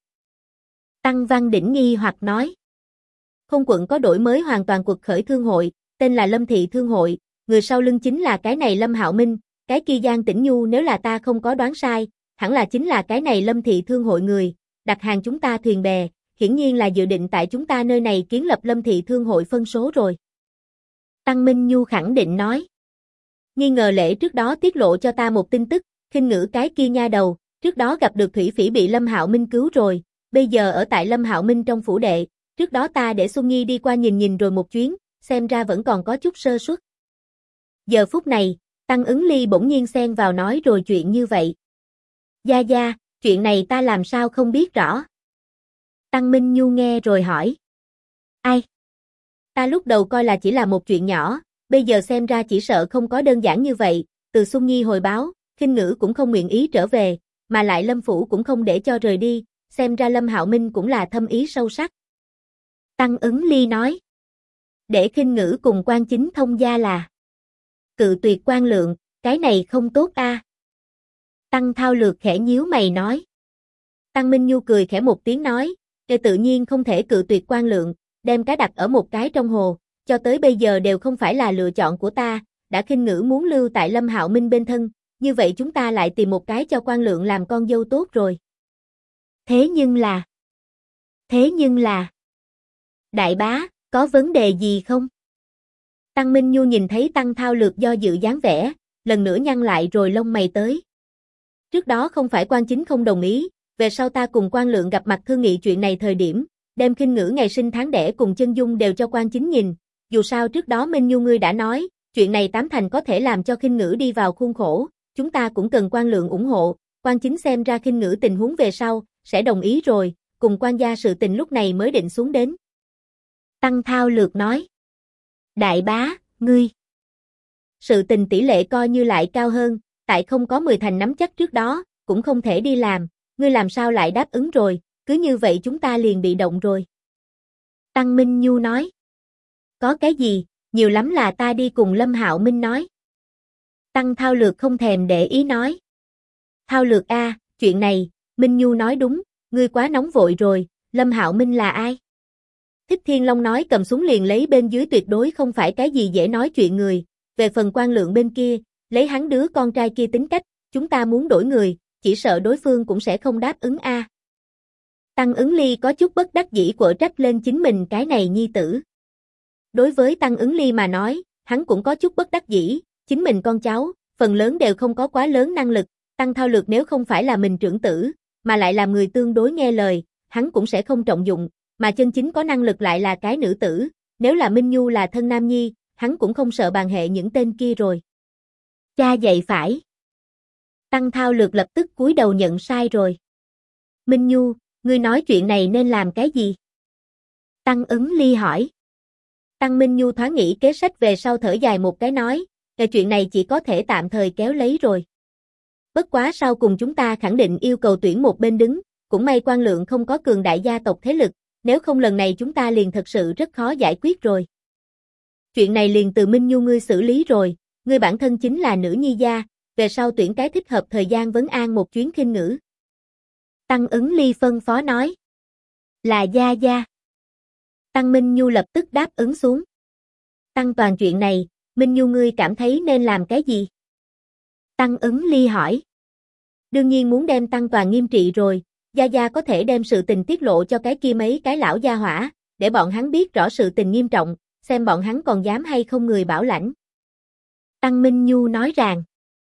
Tăng Văn Đỉnh nghi hoặc nói, Khôn Quận có đổi mới hoàn toàn quật khởi thương hội, tên là Lâm Thị Thương hội, người sau lưng chính là cái này Lâm Hạo Minh, cái kia Giang Tĩnh Nhu nếu là ta không có đoán sai, hẳn là chính là cái này Lâm Thị Thương hội người, đặt hàng chúng ta thuyền bè, hiển nhiên là dự định tại chúng ta nơi này kiến lập Lâm Thị Thương hội phân số rồi. Tăng Minh Nhu khẳng định nói, nghi ngờ lễ trước đó tiết lộ cho ta một tin tức, khinh ngữ cái kia nha đầu, trước đó gặp được Thủy Phỉ bị Lâm Hạo Minh cứu rồi, bây giờ ở tại Lâm Hạo Minh trong phủ đệ, trước đó ta để Xuân Nhi đi qua nhìn rồi một chuyến, xem ra vẫn còn có chút sơ suất. Giờ phút này, Tăng Ứng Ly bỗng nhiên xen vào nói rồi chuyện như vậy. Gia, chuyện này ta làm sao không biết rõ. Tăng Minh Nhu nghe rồi hỏi. Ai? Ta lúc đầu coi là chỉ là một chuyện nhỏ, bây giờ xem ra chỉ sợ không có đơn giản như vậy, từ Xuân Nhi hồi báo, khinh ngữ cũng không nguyện ý trở về, mà lại Lâm Phủ cũng không để cho rời đi, xem ra Lâm Hạo Minh cũng là thâm ý sâu sắc. Tăng Ứng Ly nói. Để khinh ngữ cùng quan chính thông gia là cự tuyệt quan lượng, cái này không tốt a. Tăng Thao Lược khẽ nhíu mày nói. Tăng Minh Nhu cười khẽ một tiếng nói, tự nhiên không thể cự tuyệt quan lượng, đem cá đặt ở một cái trong hồ, cho tới bây giờ đều không phải là lựa chọn của ta, đã khinh ngữ muốn lưu tại Lâm Hạo Minh bên thân, như vậy chúng ta lại tìm một cái cho quan lượng làm con dâu tốt rồi. Thế nhưng là, đại bá, có vấn đề gì không? Tăng Minh Nhu nhìn thấy Tăng Thao Lược do dự dáng vẻ, lần nữa nhăn lại rồi lông mày tới. Trước đó không phải quan chính không đồng ý, về sau ta cùng quan lượng gặp mặt thương nghị chuyện này thời điểm, đem khinh ngữ ngày sinh tháng đẻ cùng chân dung đều cho quan chính nhìn, dù sao trước đó Minh Nhu ngươi đã nói, chuyện này tám thành có thể làm cho khinh ngữ đi vào khuôn khổ, chúng ta cũng cần quan lượng ủng hộ, quan chính xem ra khinh ngữ tình huống về sau, sẽ đồng ý rồi, cùng quan gia sự tình lúc này mới định xuống đến. Tăng Thao Lược nói. Đại bá, ngươi. Sự tình tỷ lệ coi như lại cao hơn, tại không có 10 thành nắm chắc trước đó, cũng không thể đi làm, ngươi làm sao lại đáp ứng rồi, cứ như vậy chúng ta liền bị động rồi. Tăng Minh Nhu nói. Có cái gì, nhiều lắm là ta đi cùng Lâm Hạo Minh nói. Tăng Thao Lược không thèm để ý nói. Thao Lược a, chuyện này, Minh Nhu nói đúng, ngươi quá nóng vội rồi, Lâm Hạo Minh là ai? Thích Thiên Long nói cầm súng liền lấy bên dưới tuyệt đối không phải cái gì dễ nói chuyện người, về phần quan lượng bên kia, lấy hắn đứa con trai kia tính cách, chúng ta muốn đổi người, chỉ sợ đối phương cũng sẽ không đáp ứng a. Tăng Ứng Ly có chút bất đắc dĩ quở trách lên chính mình cái này nhi tử. Đối với Tăng Ứng Ly mà nói, hắn cũng có chút bất đắc dĩ, chính mình con cháu, phần lớn đều không có quá lớn năng lực, Tăng Thao Lược nếu không phải là mình trưởng tử, mà lại làm người tương đối nghe lời, hắn cũng sẽ không trọng dụng, mà chân chính có năng lực lại là cái nữ tử, nếu là Minh Nhu là thân nam nhi, hắn cũng không sợ bàn hệ những tên kia rồi. Cha dạy phải. Tăng Thao Lược lập tức cúi đầu nhận sai rồi. Minh Nhu, ngươi nói chuyện này nên làm cái gì? Tăng Ứng Ly hỏi. Tăng Minh Nhu thoáng nghĩ kế sách về sau thở dài một cái nói, chuyện này chỉ có thể tạm thời kéo lấy rồi. Bất quá sau cùng chúng ta khẳng định yêu cầu tuyển một bên đứng, cũng may Quan Lượng không có cường đại gia tộc thế lực, nếu không lần này chúng ta liền thật sự rất khó giải quyết rồi. Chuyện này liền từ Minh Nhu ngươi xử lý rồi, ngươi bản thân chính là nữ nhi gia, về sau tuyển cái thích hợp thời gian vấn an một chuyến khinh ngữ. Tăng Ứng Ly phân phó nói. Là gia gia. Tăng Minh Nhu lập tức đáp ứng xuống. Tăng Toàn chuyện này, Minh Nhu ngươi cảm thấy nên làm cái gì? Tăng Ứng Ly hỏi. Đương nhiên muốn đem Tăng Toàn nghiêm trị rồi, gia gia có thể đem sự tình tiết lộ cho cái kia mấy cái lão gia hỏa, để bọn hắn biết rõ sự tình nghiêm trọng, xem bọn hắn còn dám hay không người bảo lãnh. Tăng Minh Nhu nói rằng.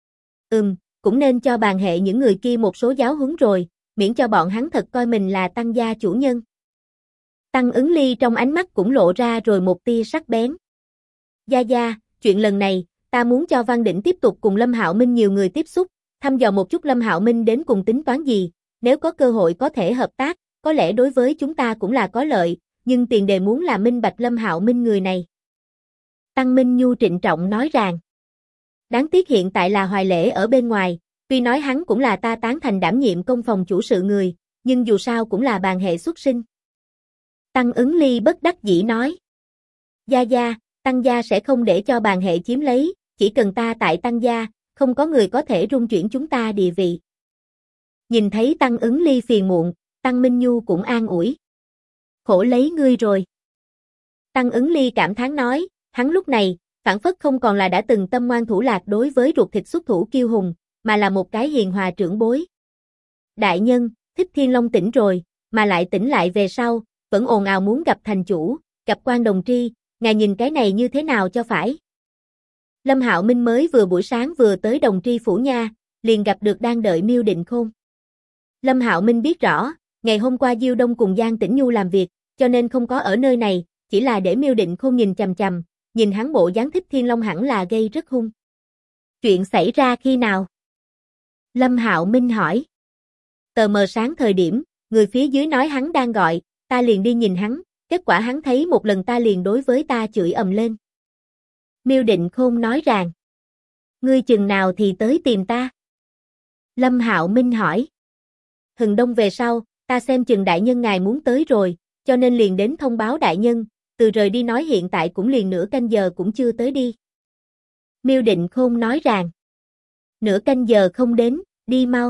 Cũng nên cho bàn hệ những người kia một số giáo huấn rồi, miễn cho bọn hắn thật coi mình là Tăng gia chủ nhân. Tăng Ứng Ly trong ánh mắt cũng lộ ra rồi một tia sắc bén. Gia gia, chuyện lần này, ta muốn cho Văn Đỉnh tiếp tục cùng Lâm Hạo Minh nhiều người tiếp xúc, thăm dò một chút Lâm Hạo Minh đến cùng tính toán gì, nếu có cơ hội có thể hợp tác, có lẽ đối với chúng ta cũng là có lợi, nhưng tiền đề muốn là minh bạch Lâm Hạo Minh người này. Tăng Minh Nhu trịnh trọng nói rằng. Đáng tiếc hiện tại là Hoài Lễ ở bên ngoài, tuy nói hắn cũng là ta tán thành đảm nhiệm công phòng chủ sự người, nhưng dù sao cũng là bàn hệ xuất sinh. Tăng Ứng Ly bất đắc dĩ nói. Gia gia, Tăng gia sẽ không để cho bàn hệ chiếm lấy, chỉ cần ta tại Tăng gia, không có người có thể rung chuyển chúng ta địa vị. Nhìn thấy Tăng Ứng Ly phiền muộn, Tăng Minh Nhu cũng an ủi. Khổ lấy ngươi rồi. Tăng Ứng Ly cảm thán nói, hắn lúc này, phảng phất không còn là đã từng tâm ngoan thủ lạc đối với ruột thịt xuất thủ kiêu hùng, mà là một cái hiền hòa trưởng bối. Đại nhân, Thích Thiên Long tỉnh rồi, mà lại tỉnh lại về sau, vẫn ồn ào muốn gặp thành chủ, gặp Quan Đồng Tri, ngài nhìn cái này như thế nào cho phải? Lâm Hạo Minh mới vừa buổi sáng vừa tới Đồng Tri phủ nha, liền gặp được đang đợi Miêu Định Khôn. Lâm Hạo Minh biết rõ, ngày hôm qua Diêu Đông cùng Giang Tĩnh Nhu làm việc, cho nên không có ở nơi này, chỉ là để Miêu Định Khôn nhìn chằm chằm, nhìn hắn bộ dáng Thích Thiên Long hẳn là gây rất hung. Chuyện xảy ra khi nào? Lâm Hạo Minh hỏi. Tờ mờ sáng thời điểm, người phía dưới nói hắn đang gọi, ta liền đi nhìn hắn, kết quả hắn thấy một lần ta liền đối với ta chửi ầm lên. Miêu Định Khôn nói rằng. Ngươi chừng nào thì tới tìm ta? Lâm Hạo Minh hỏi. Hừng đông về sau, ta xem chừng đại nhân ngài muốn tới rồi, cho nên liền đến thông báo đại nhân, từ rời đi nói hiện tại cũng liền nửa canh giờ cũng chưa tới đi. Miêu Định Khôn nói rằng. Nửa canh giờ không đến, đi mau.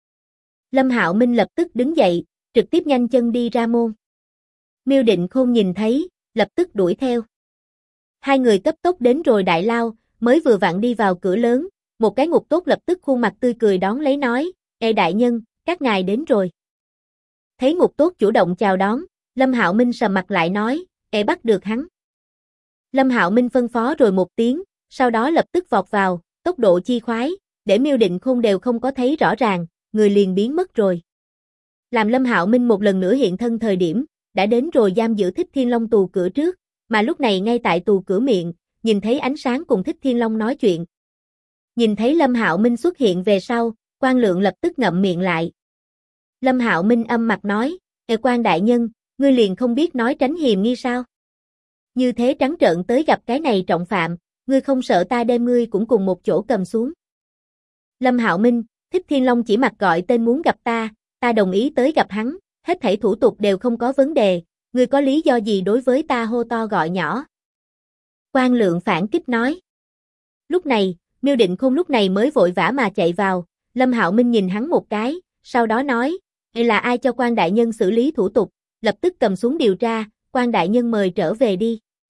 Lâm Hạo Minh lập tức đứng dậy, trực tiếp nhanh chân đi ra môn. Miêu Định Khôn nhìn thấy, lập tức đuổi theo. Hai người cấp tốc đến rồi đại lao, mới vừa vặn đi vào cửa lớn, một cái ngục tốt lập tức khuôn mặt tươi cười đón lấy nói, Ê đại nhân, các ngài đến rồi. Thấy ngục tốt chủ động chào đón, Lâm Hạo Minh sầm mặt lại nói, Ê bắt được hắn. Lâm Hạo Minh phân phó rồi một tiếng, sau đó lập tức vọt vào, tốc độ chi khoái, để Miêu Định Khôn đều không có thấy rõ ràng, người liền biến mất rồi. Làm Lâm Hạo Minh một lần nữa hiện thân thời điểm, đã đến rồi giam giữ Thích Thiên Long tù cửa trước, mà lúc này ngay tại tù cửa miệng, nhìn thấy ánh sáng cùng Thích Thiên Long nói chuyện. Nhìn thấy Lâm Hạo Minh xuất hiện về sau, Quan Lượng lập tức ngậm miệng lại. Lâm Hạo Minh âm mặt nói, Quan đại nhân, ngươi liền không biết nói tránh hiềm nghi sao? Như thế trắng trợn tới gặp cái này trọng phạm, ngươi không sợ ta đem ngươi cũng cùng một chỗ cầm xuống. Lâm Hạo Minh, Thích Thiên Long chỉ mặt gọi tên muốn gặp ta đồng ý tới gặp hắn, hết thảy thủ tục đều không có vấn đề, ngươi có lý do gì đối với ta hô to gọi nhỏ? Quan Lượng phản kích nói. Lúc này, Miêu Định Khôn lúc này mới vội vã mà chạy vào, Lâm Hạo Minh nhìn hắn một cái, sau đó nói, là ai cho Quan đại nhân xử lý thủ tục, lập tức cầm xuống điều tra, Quan đại nhân mời trở về đi.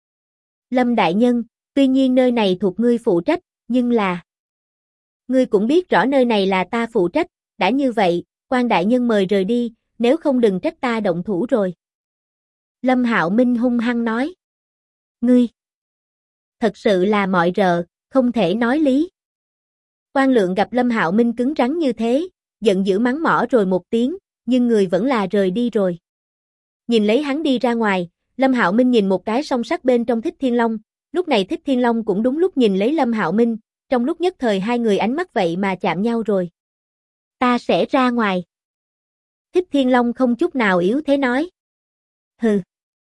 Lâm đại nhân, tuy nhiên nơi này thuộc ngươi phụ trách, nhưng là... Ngươi cũng biết rõ nơi này là ta phụ trách, đã như vậy, Quan đại nhân mời rời đi, nếu không đừng trách ta động thủ rồi. Lâm Hạo Minh hung hăng nói. Ngươi! Thật sự là mọi rợ, không thể nói lý. Quan Lượng gặp Lâm Hạo Minh cứng rắn như thế, giận dữ mắng mỏ rồi một tiếng, nhưng người vẫn là rời đi rồi. Nhìn lấy hắn đi ra ngoài, Lâm Hạo Minh nhìn một cái song sắt bên trong Thích Thiên Long, lúc này Thích Thiên Long cũng đúng lúc nhìn lấy Lâm Hạo Minh, trong lúc nhất thời hai người ánh mắt vậy mà chạm nhau rồi. Ta sẽ ra ngoài. Thích Thiên Long không chút nào yếu thế nói. Hừ.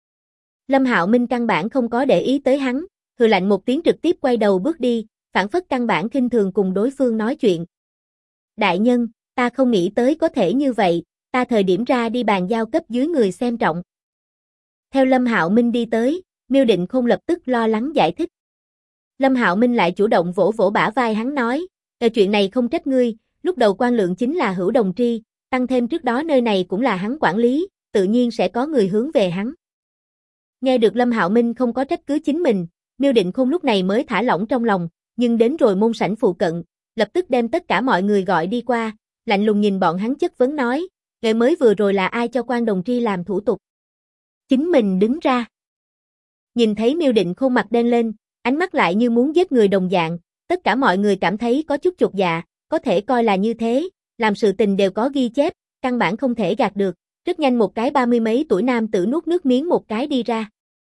Lâm Hạo Minh căn bản không có để ý tới hắn, hừ lạnh một tiếng trực tiếp quay đầu bước đi, phản phất căn bản khinh thường cùng đối phương nói chuyện. Đại nhân, ta không nghĩ tới có thể như vậy, ta thời điểm ra đi bàn giao cấp dưới người xem trọng. Theo Lâm Hạo Minh đi tới, Miêu Định Khôn lập tức lo lắng giải thích. Lâm Hạo Minh lại chủ động vỗ vỗ bả vai hắn nói, chuyện này không trách ngươi, lúc đầu Quan Lượng chính là hữu đồng tri, tăng thêm trước đó nơi này cũng là hắn quản lý, tự nhiên sẽ có người hướng về hắn. Nghe được Lâm Hạo Minh không có trách cứ chính mình, Miêu Định Khôn lúc này mới thả lỏng trong lòng, nhưng đến rồi môn sảnh phụ cận, lập tức đem tất cả mọi người gọi đi qua, lạnh lùng nhìn bọn hắn chất vấn nói, ngày mới vừa rồi là ai cho Quan đồng tri làm thủ tục? Chính mình đứng ra. Nhìn thấy Miêu Định Khôn mặt đen lên, ánh mắt lại như muốn giết người đồng dạng, tất cả mọi người cảm thấy có chút chột dạ, có thể coi là như thế, làm sự tình đều có ghi chép, căn bản không thể gạt được, rất nhanh một cái 30 mấy tuổi nam tử nuốt nước miếng một cái đi ra.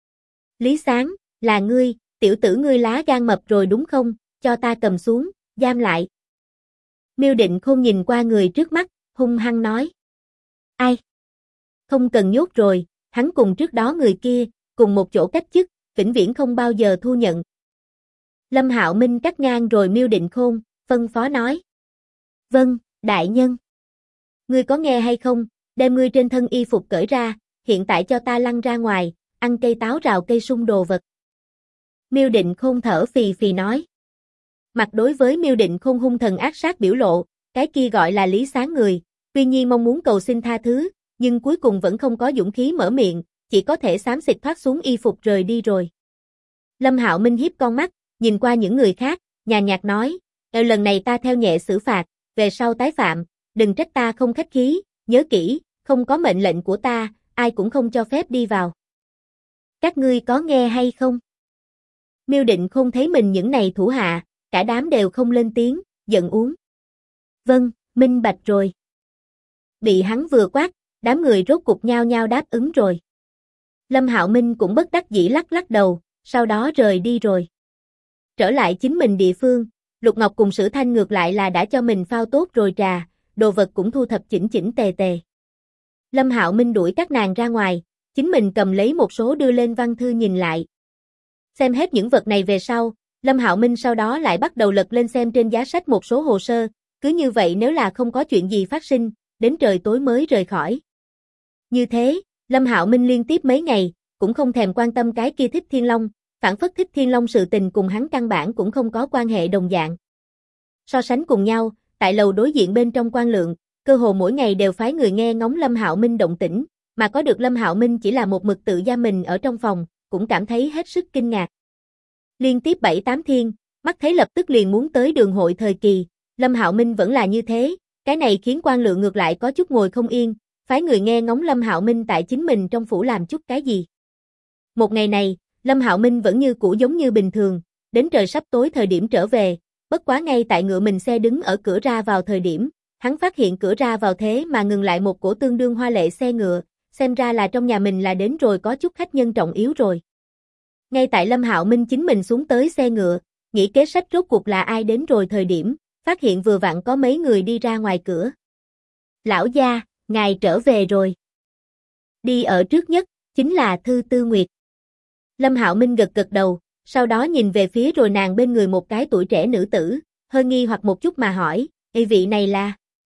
Lý Sáng, là ngươi, tiểu tử ngươi lá gan mập rồi đúng không, cho ta cầm xuống, giam lại. Miêu Định Khôn nhìn qua người trước mắt, hung hăng nói. Ai? Không cần nhốt rồi, hắn cùng trước đó người kia, cùng một chỗ cách chức, vĩnh viễn không bao giờ thu nhận. Lâm Hạo Minh cắt ngang rồi Miêu Định Khôn, phân phó nói. Vâng, đại nhân. Ngươi có nghe hay không, đem ngươi trên thân y phục cởi ra, hiện tại cho ta lăn ra ngoài, ăn cây táo rào cây sung đồ vật. Miêu Định Khôn thở phì phì nói. Mặt đối với Miêu Định Khôn hung thần ác sát biểu lộ, cái kia gọi là Lý Sáng người, tuy nhiên mong muốn cầu xin tha thứ, nhưng cuối cùng vẫn không có dũng khí mở miệng, chỉ có thể xám xịt thoát xuống y phục rời đi rồi. Lâm Hạo Minh hiếp con mắt, nhìn qua những người khác, nhàn nhạt nói, lần này ta theo nhẹ xử phạt, về sau tái phạm, đừng trách ta không khách khí, nhớ kỹ, không có mệnh lệnh của ta, ai cũng không cho phép đi vào. Các ngươi có nghe hay không? Miêu Định Khôn thấy mình những này thủ hạ, cả đám đều không lên tiếng, giận uống. Vâng, minh bạch rồi. Bị hắn vừa quát, đám người rốt cục nhao nhao đáp ứng rồi. Lâm Hạo Minh cũng bất đắc dĩ lắc lắc đầu, sau đó rời đi rồi. Trở lại chính mình địa phương, Lục Ngọc cùng Sử Thanh ngược lại là đã cho mình phao tốt rồi trà, đồ vật cũng thu thập chỉnh chỉnh tề tề. Lâm Hạo Minh đuổi các nàng ra ngoài, chính mình cầm lấy một số đưa lên văn thư nhìn lại. Xem hết những vật này về sau, Lâm Hạo Minh sau đó lại bắt đầu lật lên xem trên giá sách một số hồ sơ, cứ như vậy nếu là không có chuyện gì phát sinh, đến trời tối mới rời khỏi. Như thế, Lâm Hạo Minh liên tiếp mấy ngày, cũng không thèm quan tâm cái kia Thích Thiên Long, phản phất Thích Thiên Long sự tình cùng hắn căn bản cũng không có quan hệ đồng dạng. So sánh cùng nhau, tại lầu đối diện bên trong Quan Lượng, cơ hồ mỗi ngày đều phái người nghe ngóng Lâm Hạo Minh động tĩnh, mà có được Lâm Hạo Minh chỉ là một mực tự giam mình ở trong phòng, cũng cảm thấy hết sức kinh ngạc. Liên tiếp 7-8 thiên, mắt thấy lập tức liền muốn tới đường hội thời kỳ, Lâm Hạo Minh vẫn là như thế, cái này khiến Quan Lượng ngược lại có chút ngồi không yên, phái người nghe ngóng Lâm Hạo Minh tại chính mình trong phủ làm chút cái gì. Một ngày này, Lâm Hạo Minh vẫn như cũ giống như bình thường, đến trời sắp tối thời điểm trở về, bất quá ngay tại ngựa mình xe đứng ở cửa ra vào thời điểm, hắn phát hiện cửa ra vào thế mà ngừng lại một cổ tương đương hoa lệ xe ngựa, xem ra là trong nhà mình là đến rồi có chút khách nhân trọng yếu rồi. Ngay tại Lâm Hạo Minh chính mình xuống tới xe ngựa, nghĩ kế sách rốt cuộc là ai đến rồi thời điểm, phát hiện vừa vặn có mấy người đi ra ngoài cửa. Lão gia, ngài trở về rồi. Đi ở trước nhất, chính là Thư Tư Nguyệt. Lâm Hạo Minh gật gật đầu, sau đó nhìn về phía rồi nàng bên người một cái tuổi trẻ nữ tử, hơi nghi hoặc một chút mà hỏi, vị này là?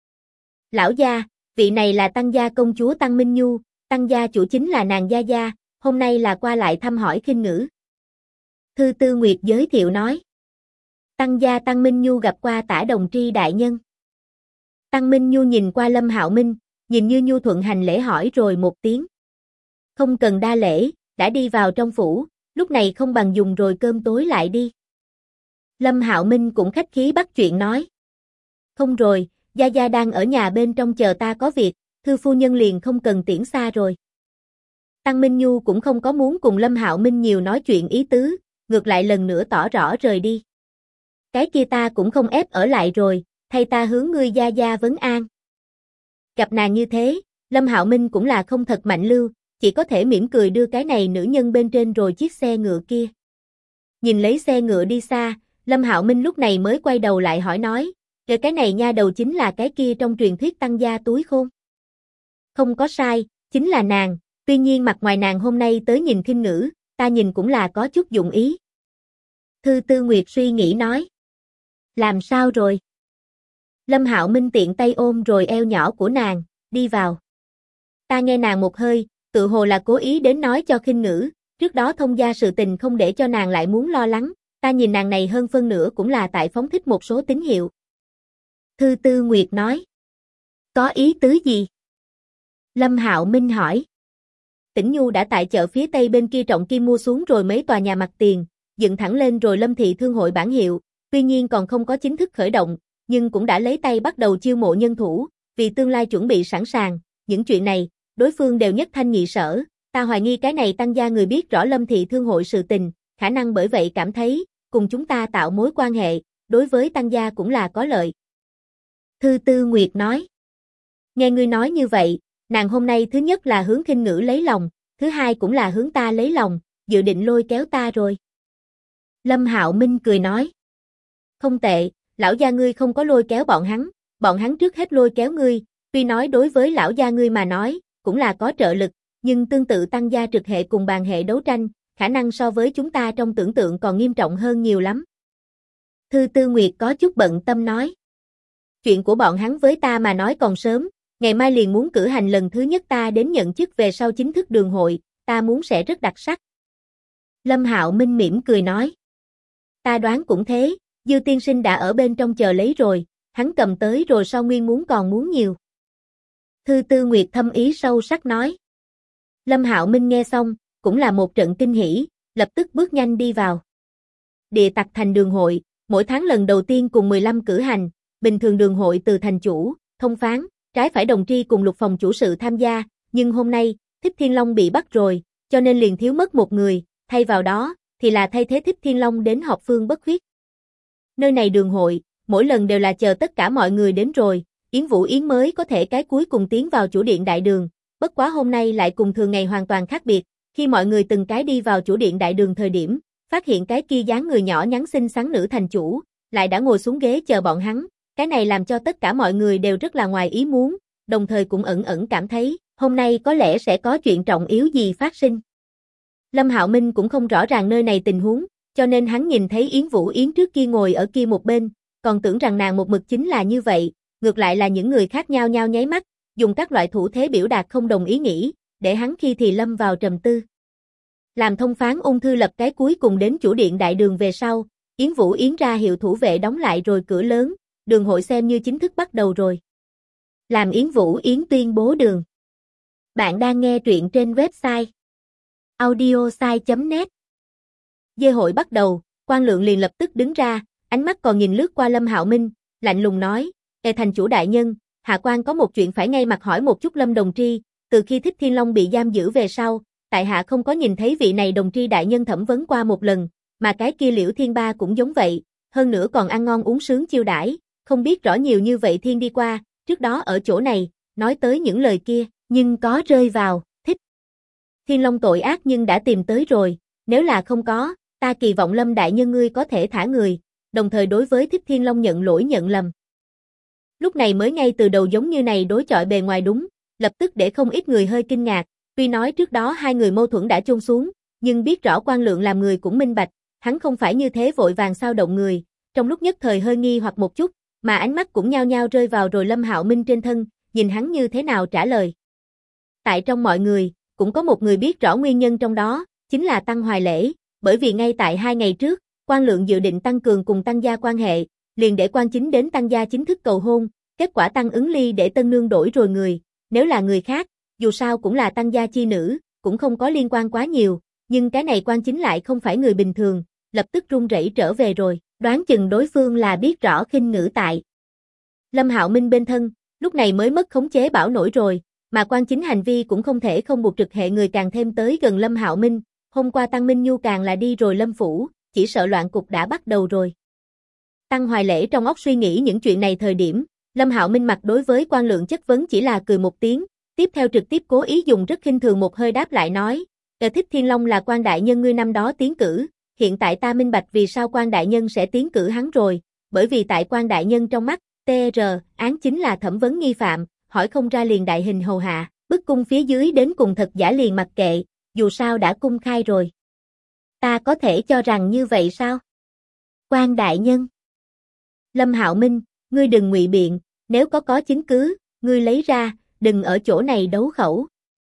Lão gia, vị này là Tăng gia công chúa Tăng Minh Nhu, Tăng gia chủ chính là nàng gia gia, hôm nay là qua lại thăm hỏi khinh ngữ. Thư Tư Nguyệt giới thiệu nói. Tăng gia Tăng Minh Nhu gặp qua Tả Đồng Tri đại nhân. Tăng Minh Nhu nhìn qua Lâm Hạo Minh, nhìn như nhu thuận hành lễ hỏi rồi một tiếng. Không cần đa lễ, đã đi vào trong phủ, lúc này không bằng dùng rồi cơm tối lại đi. Lâm Hạo Minh cũng khách khí bắt chuyện nói. Không rồi, gia gia đang ở nhà bên trong chờ ta có việc, Thư phu nhân liền không cần tiễn xa rồi. Tăng Minh Nhu cũng không có muốn cùng Lâm Hạo Minh nhiều nói chuyện ý tứ, ngược lại lần nữa tỏ rõ rời đi. Cái kia ta cũng không ép ở lại rồi, thay ta hướng ngươi gia gia vấn an. Gặp nàng như thế, Lâm Hạo Minh cũng là không thật mạnh lưu, chỉ có thể mỉm cười đưa cái này nữ nhân bên trên rồi chiếc xe ngựa kia. Nhìn lấy xe ngựa đi xa, Lâm Hạo Minh lúc này mới quay đầu lại hỏi nói, cái này nha đầu chính là cái kia trong truyền thuyết tăng gia túi khôn. Không có sai, chính là nàng, tuy nhiên mặt ngoài nàng hôm nay tới nhìn khinh nữ, ta nhìn cũng là có chút dụng ý. Thư Tư Nguyệt suy nghĩ nói. Làm sao rồi? Lâm Hạo Minh tiện tay ôm rồi eo nhỏ của nàng, đi vào. Ta nghe nàng một hơi, tự hồ là cố ý đến nói cho khinh nữ, trước đó thông gia sự tình không để cho nàng lại muốn lo lắng, ta nhìn nàng này hơn phân nửa cũng là tại phóng thích một số tín hiệu. Thư Tư Nguyệt nói. Có ý tứ gì? Lâm Hạo Minh hỏi. Tĩnh Nhu đã tại chợ phía tây bên kia trọng kim mua xuống rồi mấy tòa nhà mặt tiền, dựng thẳng lên rồi Lâm thị thương hội bản hiệu, tuy nhiên còn không có chính thức khởi động, nhưng cũng đã lấy tay bắt đầu chiêu mộ nhân thủ, vì tương lai chuẩn bị sẵn sàng, những chuyện này, đối phương đều nhất thanh nhị sở, ta hoài nghi cái này tăng gia người biết rõ Lâm thị thương hội sự tình, khả năng bởi vậy cảm thấy, cùng chúng ta tạo mối quan hệ, đối với tăng gia cũng là có lợi. Thư Tư Nguyệt nói. Nghe ngươi nói như vậy, nàng hôm nay thứ nhất là hướng khinh nữ lấy lòng, thứ hai cũng là hướng ta lấy lòng, dự định lôi kéo ta rồi. Lâm Hạo Minh cười nói. Không tệ, lão gia ngươi không có lôi kéo bọn hắn trước hết lôi kéo ngươi, tuy nói đối với lão gia ngươi mà nói, cũng là có trợ lực, nhưng tương tự tăng gia trực hệ cùng bàn hệ đấu tranh, khả năng so với chúng ta trong tưởng tượng còn nghiêm trọng hơn nhiều lắm. Thư Tư Nguyệt có chút bận tâm nói. Chuyện của bọn hắn với ta mà nói còn sớm, ngày mai liền muốn cử hành lần thứ nhất ta đến nhận chức về sau chính thức đường hội, ta muốn sẽ rất đặc sắc. Lâm Hạo Minh mỉm cười nói. Ta đoán cũng thế, Dư tiên sinh đã ở bên trong chờ lấy rồi, hắn cầm tới rồi sao nguyên muốn còn muốn nhiều. Thư Tư Nguyệt thâm ý sâu sắc nói. Lâm Hạo Minh nghe xong, cũng là một trận kinh hỉ, lập tức bước nhanh đi vào. Địa Tặc Thành đường hội, mỗi tháng lần đầu tiên cùng 15 cử hành, bình thường đường hội từ thành chủ, thông phán, trái phải đồng tri cùng lục phòng chủ sự tham gia, nhưng hôm nay, Thích Thiên Long bị bắt rồi, cho nên liền thiếu mất một người, thay vào đó, thì là thay thế Thích Thiên Long đến họp Phương Bất Khuyết. Nơi này đường hội, mỗi lần đều là chờ tất cả mọi người đến rồi, Yến Vũ Yến mới có thể cái cuối cùng tiến vào chủ điện đại đường, bất quá hôm nay lại cùng thường ngày hoàn toàn khác biệt, khi mọi người từng cái đi vào chủ điện đại đường thời điểm, phát hiện cái kia dáng người nhỏ nhắn xinh xắn nữ thành chủ, lại đã ngồi xuống ghế chờ bọn hắn, cái này làm cho tất cả mọi người đều rất là ngoài ý muốn, đồng thời cũng ẩn ẩn cảm thấy, hôm nay có lẽ sẽ có chuyện trọng yếu gì phát sinh. Lâm Hạo Minh cũng không rõ ràng nơi này tình huống, cho nên hắn nhìn thấy Yến Vũ Yến trước kia ngồi ở kia một bên, còn tưởng rằng nàng một mực chính là như vậy, ngược lại là những người khác nhau nhau nháy mắt, dùng các loại thủ thế biểu đạt không đồng ý nghĩ, để hắn khi thì lâm vào trầm tư. Làm thông phán Ung Thư Lập cái cuối cùng đến chủ điện đại đường về sau, Yến Vũ Yến ra hiệu thủ vệ đóng lại rồi cửa lớn, đường hội xem như chính thức bắt đầu rồi. Làm Yến Vũ Yến tuyên bố đường. Bạn đang nghe truyện trên website audiosai.net. Dê hội bắt đầu, Quan Lượng liền lập tức đứng ra, ánh mắt còn nhìn lướt qua Lâm Hạo Minh, lạnh lùng nói, thành chủ đại nhân, hạ quan có một chuyện phải ngay mặt hỏi một chút Lâm đồng tri, từ khi Thích Thiên Long bị giam giữ về sau, tại hạ không có nhìn thấy vị này đồng tri đại nhân thẩm vấn qua một lần, mà cái kia Liễu Thiên Ba cũng giống vậy, hơn nữa còn ăn ngon uống sướng chiêu đãi, không biết rõ nhiều như vậy thiên đi qua, trước đó ở chỗ này, nói tới những lời kia, nhưng có rơi vào, Thích Thiên Long tội ác nhưng đã tìm tới rồi, nếu là không có, ta kỳ vọng Lâm đại nhân ngươi có thể thả người, đồng thời đối với Thích Thiên Long nhận lỗi nhận lầm. Lúc này mới ngay từ đầu giống như này đối chọi bề ngoài đúng, lập tức để không ít người hơi kinh ngạc, tuy nói trước đó hai người mâu thuẫn đã chôn xuống, nhưng biết rõ Quan Lượng làm người cũng minh bạch, hắn không phải như thế vội vàng sao động người, trong lúc nhất thời hơi nghi hoặc một chút, mà ánh mắt cũng nhao nhao rơi vào rồi Lâm Hạo Minh trên thân, nhìn hắn như thế nào trả lời. Tại trong mọi người, cũng có một người biết rõ nguyên nhân trong đó, chính là Tăng Hoài Lễ, bởi vì ngay tại 2 ngày trước, Quan Lượng dự định tăng cường cùng Tăng gia quan hệ, liền để Quan Chính đến Tăng gia chính thức cầu hôn, kết quả Tăng Ứng Ly để Tân Nương đổi rồi người, nếu là người khác, dù sao cũng là Tăng gia chi nữ, cũng không có liên quan quá nhiều, nhưng cái này Quan Chính lại không phải người bình thường, lập tức run rẩy trở về rồi, đoán chừng đối phương là biết rõ khinh ngữ tại Lâm Hạo Minh bên thân, lúc này mới mất khống chế bảo nổi rồi, Mà quan chính hành vi cũng không thể không buộc trực hệ người càng thêm tới gần Lâm Hạo Minh, hôm qua Tăng Minh Nhu càng là đi rồi Lâm phủ, chỉ sợ loạn cục đã bắt đầu rồi. Tăng Hoài Lễ trong óc suy nghĩ những chuyện này thời điểm, Lâm Hạo Minh mặt đối với Quan Lượng chất vấn chỉ là cười một tiếng, tiếp theo trực tiếp cố ý dùng rất khinh thường một hơi đáp lại nói, Thích Thiên Long là Quan đại nhân ngươi năm đó tiến cử, hiện tại ta minh bạch vì sao Quan đại nhân sẽ tiến cử hắn rồi, bởi vì tại Quan đại nhân trong mắt, TR, án chính là thẩm vấn nghi phạm, hỏi không ra liền đại hình hầu hạ, bức cung phía dưới đến cùng thật giả liền mặc kệ, dù sao đã cung khai rồi. Ta có thể cho rằng như vậy sao? Quan đại nhân. Lâm Hạo Minh, ngươi đừng ngụy biện, nếu có chứng cứ, ngươi lấy ra, đừng ở chỗ này đấu khẩu.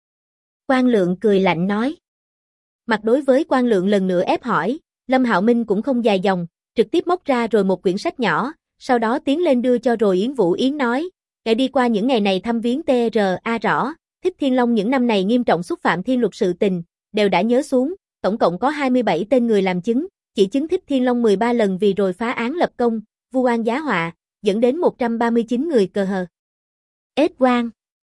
Quan Lượng cười lạnh nói. Mặt đối với Quan Lượng lần nữa ép hỏi, Lâm Hạo Minh cũng không dài dòng, trực tiếp móc ra rồi một quyển sách nhỏ, sau đó tiến lên đưa cho rồi Yến Vũ Yến nói, kể đi qua những ngày này thăm viếng TRA rõ, Thích Thiên Long những năm này nghiêm trọng xúc phạm thiên luật sự tình, đều đã nhớ xuống, tổng cộng có 27 tên người làm chứng, chỉ chứng Thích Thiên Long 13 lần vì rồi phá án lập công, vu oan giá họa, dẫn đến 139 người cờ hờ. Ết oan.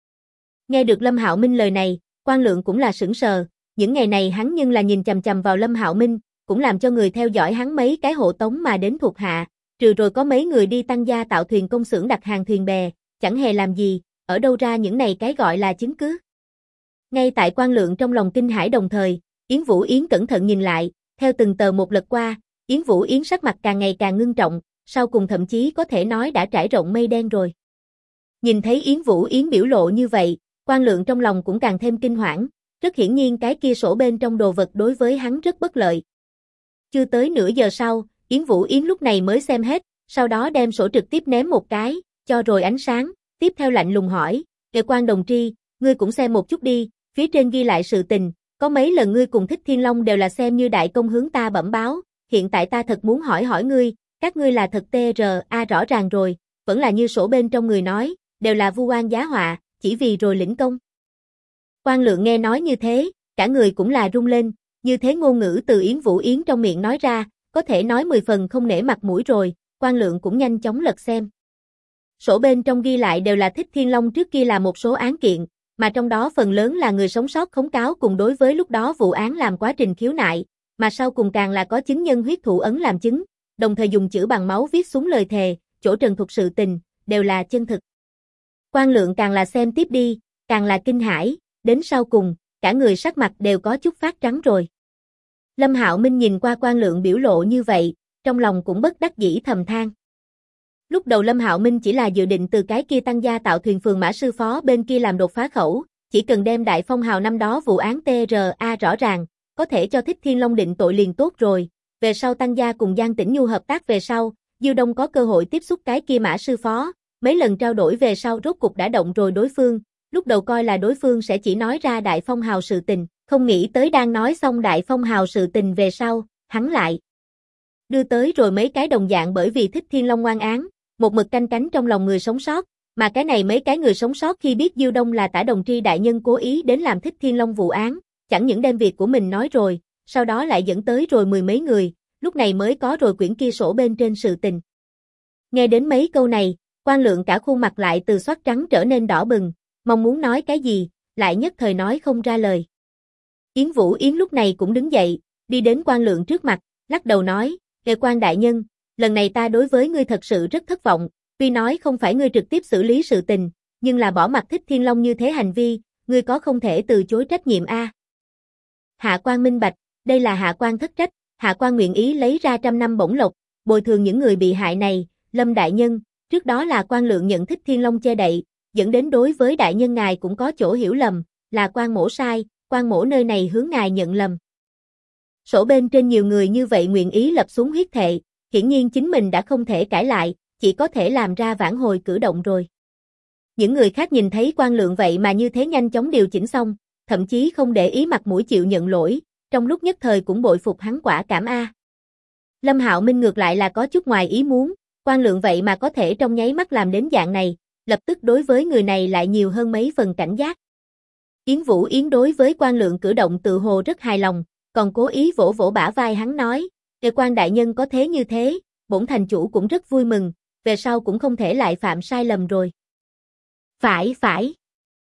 Nghe được Lâm Hạo Minh lời này, Quan Lượng cũng là sửng sờ, những ngày này hắn nhưng là nhìn chằm chằm vào Lâm Hạo Minh, cũng làm cho người theo dõi hắn mấy cái hộ tống mà đến thuộc hạ, trừ rồi có mấy người đi tăng gia tạo thuyền công xưởng đặt hàng thuyền bè, chẳng hề làm gì, ở đâu ra những này cái gọi là chứng cứ. Ngay tại Quan Lượng trong lòng kinh hãi đồng thời, Yến Vũ Yến cẩn thận nhìn lại, theo từng tờ một lật qua, Yến Vũ Yến sắc mặt càng ngày càng ngưng trọng, sau cùng thậm chí có thể nói đã trải rộng mây đen rồi. Nhìn thấy Yến Vũ Yến biểu lộ như vậy, Quan Lượng trong lòng cũng càng thêm kinh hoảng, rất hiển nhiên cái kia sổ bên trong đồ vật đối với hắn rất bất lợi. Chưa tới nửa giờ sau, Yến Vũ Yến lúc này mới xem hết, sau đó đem sổ trực tiếp ném một cái, cho rồi ánh sáng, tiếp theo lạnh lùng hỏi, Quan đồng tri, ngươi cũng xem một chút đi, phía trên ghi lại sự tình, có mấy lần ngươi cùng Thích Thiên Long đều là xem như đại công hướng ta bẩm báo, hiện tại ta thật muốn hỏi ngươi, các ngươi là thật TRA rõ ràng rồi, vẫn là như sổ bên trong người nói, đều là vu oan giá họa, chỉ vì rồi lĩnh công. Quan Lượng nghe nói như thế, cả người cũng là rung lên, như thế ngôn ngữ từ Yến Vũ Yến trong miệng nói ra, có thể nói 10 phần không nể mặt mũi rồi, Quan Lượng cũng nhanh chóng lật xem. Sổ bên trong ghi lại đều là Thích Thiên Long trước kia là một số án kiện, mà trong đó phần lớn là người sống sót khống cáo cùng đối với lúc đó vụ án làm quá trình khiếu nại, mà sau cùng càng là có chứng nhân huyết thủ ấn làm chứng, đồng thời dùng chữ bằng máu viết xuống lời thề, chỗ trần thuật sự tình, đều là chân thực. Quan Lượng càng là xem tiếp đi, càng là kinh hãi, đến sau cùng, cả người sắc mặt đều có chút phát trắng rồi. Lâm Hạo Minh nhìn qua Quan Lượng biểu lộ như vậy, trong lòng cũng bất đắc dĩ thầm than. Lúc đầu Lâm Hạo Minh chỉ là dự định từ cái kia tăng gia tạo thuyền phường mã sư phó bên kia làm đột phá khẩu, chỉ cần đem đại phong hào năm đó vụ án TRA rõ ràng, có thể cho Thích Thiên Long định tội liền tốt rồi, về sau tăng gia cùng Giang Tĩnh Nhu hợp tác về sau, Dư Đông có cơ hội tiếp xúc cái kia mã sư phó, mấy lần trao đổi về sau rốt cục đã động rồi đối phương, lúc đầu coi là đối phương sẽ chỉ nói ra đại phong hào sự tình, không nghĩ tới đang nói xong đại phong hào sự tình về sau, hắn lại đưa tới rồi mấy cái đồng dạng bởi vì Thích Thiên Long oan án, một mực canh cánh trong lòng người sống sót, mà cái này mấy cái người sống sót khi biết Dư Đông là Tả Đồng Tri đại nhân cố ý đến làm Thích Thiên Long vụ án, chẳng những đem việc của mình nói rồi, sau đó lại dẫn tới rồi mười mấy người, lúc này mới có rồi quyển kia sổ bên trên sự tình. Nghe đến mấy câu này, Quan Lượng cả khuôn mặt lại từ xoát trắng trở nên đỏ bừng, mong muốn nói cái gì, lại nhất thời nói không ra lời. Yến Vũ Yến lúc này cũng đứng dậy, đi đến Quan Lượng trước mặt, lắc đầu nói, Quan đại nhân, lần này ta đối với ngươi thật sự rất thất vọng, tuy nói không phải ngươi trực tiếp xử lý sự tình, nhưng là bỏ mặc Thích Thiên Long như thế hành vi, ngươi có không thể từ chối trách nhiệm a? Hạ quan minh bạch, đây là hạ quan thất trách, hạ quan nguyện ý lấy ra 100 năm bổng lộc, bồi thường những người bị hại này, Lâm đại nhân, trước đó là Quan Lượng nhận Thích Thiên Long che đậy, dẫn đến đối với đại nhân ngài cũng có chỗ hiểu lầm, là quan mỗ sai, quan mỗ nơi này hướng ngài nhận lầm. Sổ bên trên nhiều người như vậy nguyện ý lập xuống huyết thệ, hiển nhiên chính mình đã không thể cãi lại, chỉ có thể làm ra vãn hồi cử động rồi. Những người khác nhìn thấy Quan Lượng vậy mà như thế nhanh chóng điều chỉnh xong, thậm chí không để ý mặt mũi chịu nhận lỗi, trong lúc nhất thời cũng bội phục hắn quả cảm a. Lâm Hạo Minh ngược lại là có chút ngoài ý muốn, Quan Lượng vậy mà có thể trong nháy mắt làm đến dạng này, lập tức đối với người này lại nhiều hơn mấy phần cảnh giác. Yến Vũ Yến đối với Quan Lượng cử động tự hồ rất hài lòng, còn cố ý vỗ vỗ bả vai hắn nói, Quan đại nhân có thế như thế, bổn thành chủ cũng rất vui mừng, về sau cũng không thể lại phạm sai lầm rồi. Phải.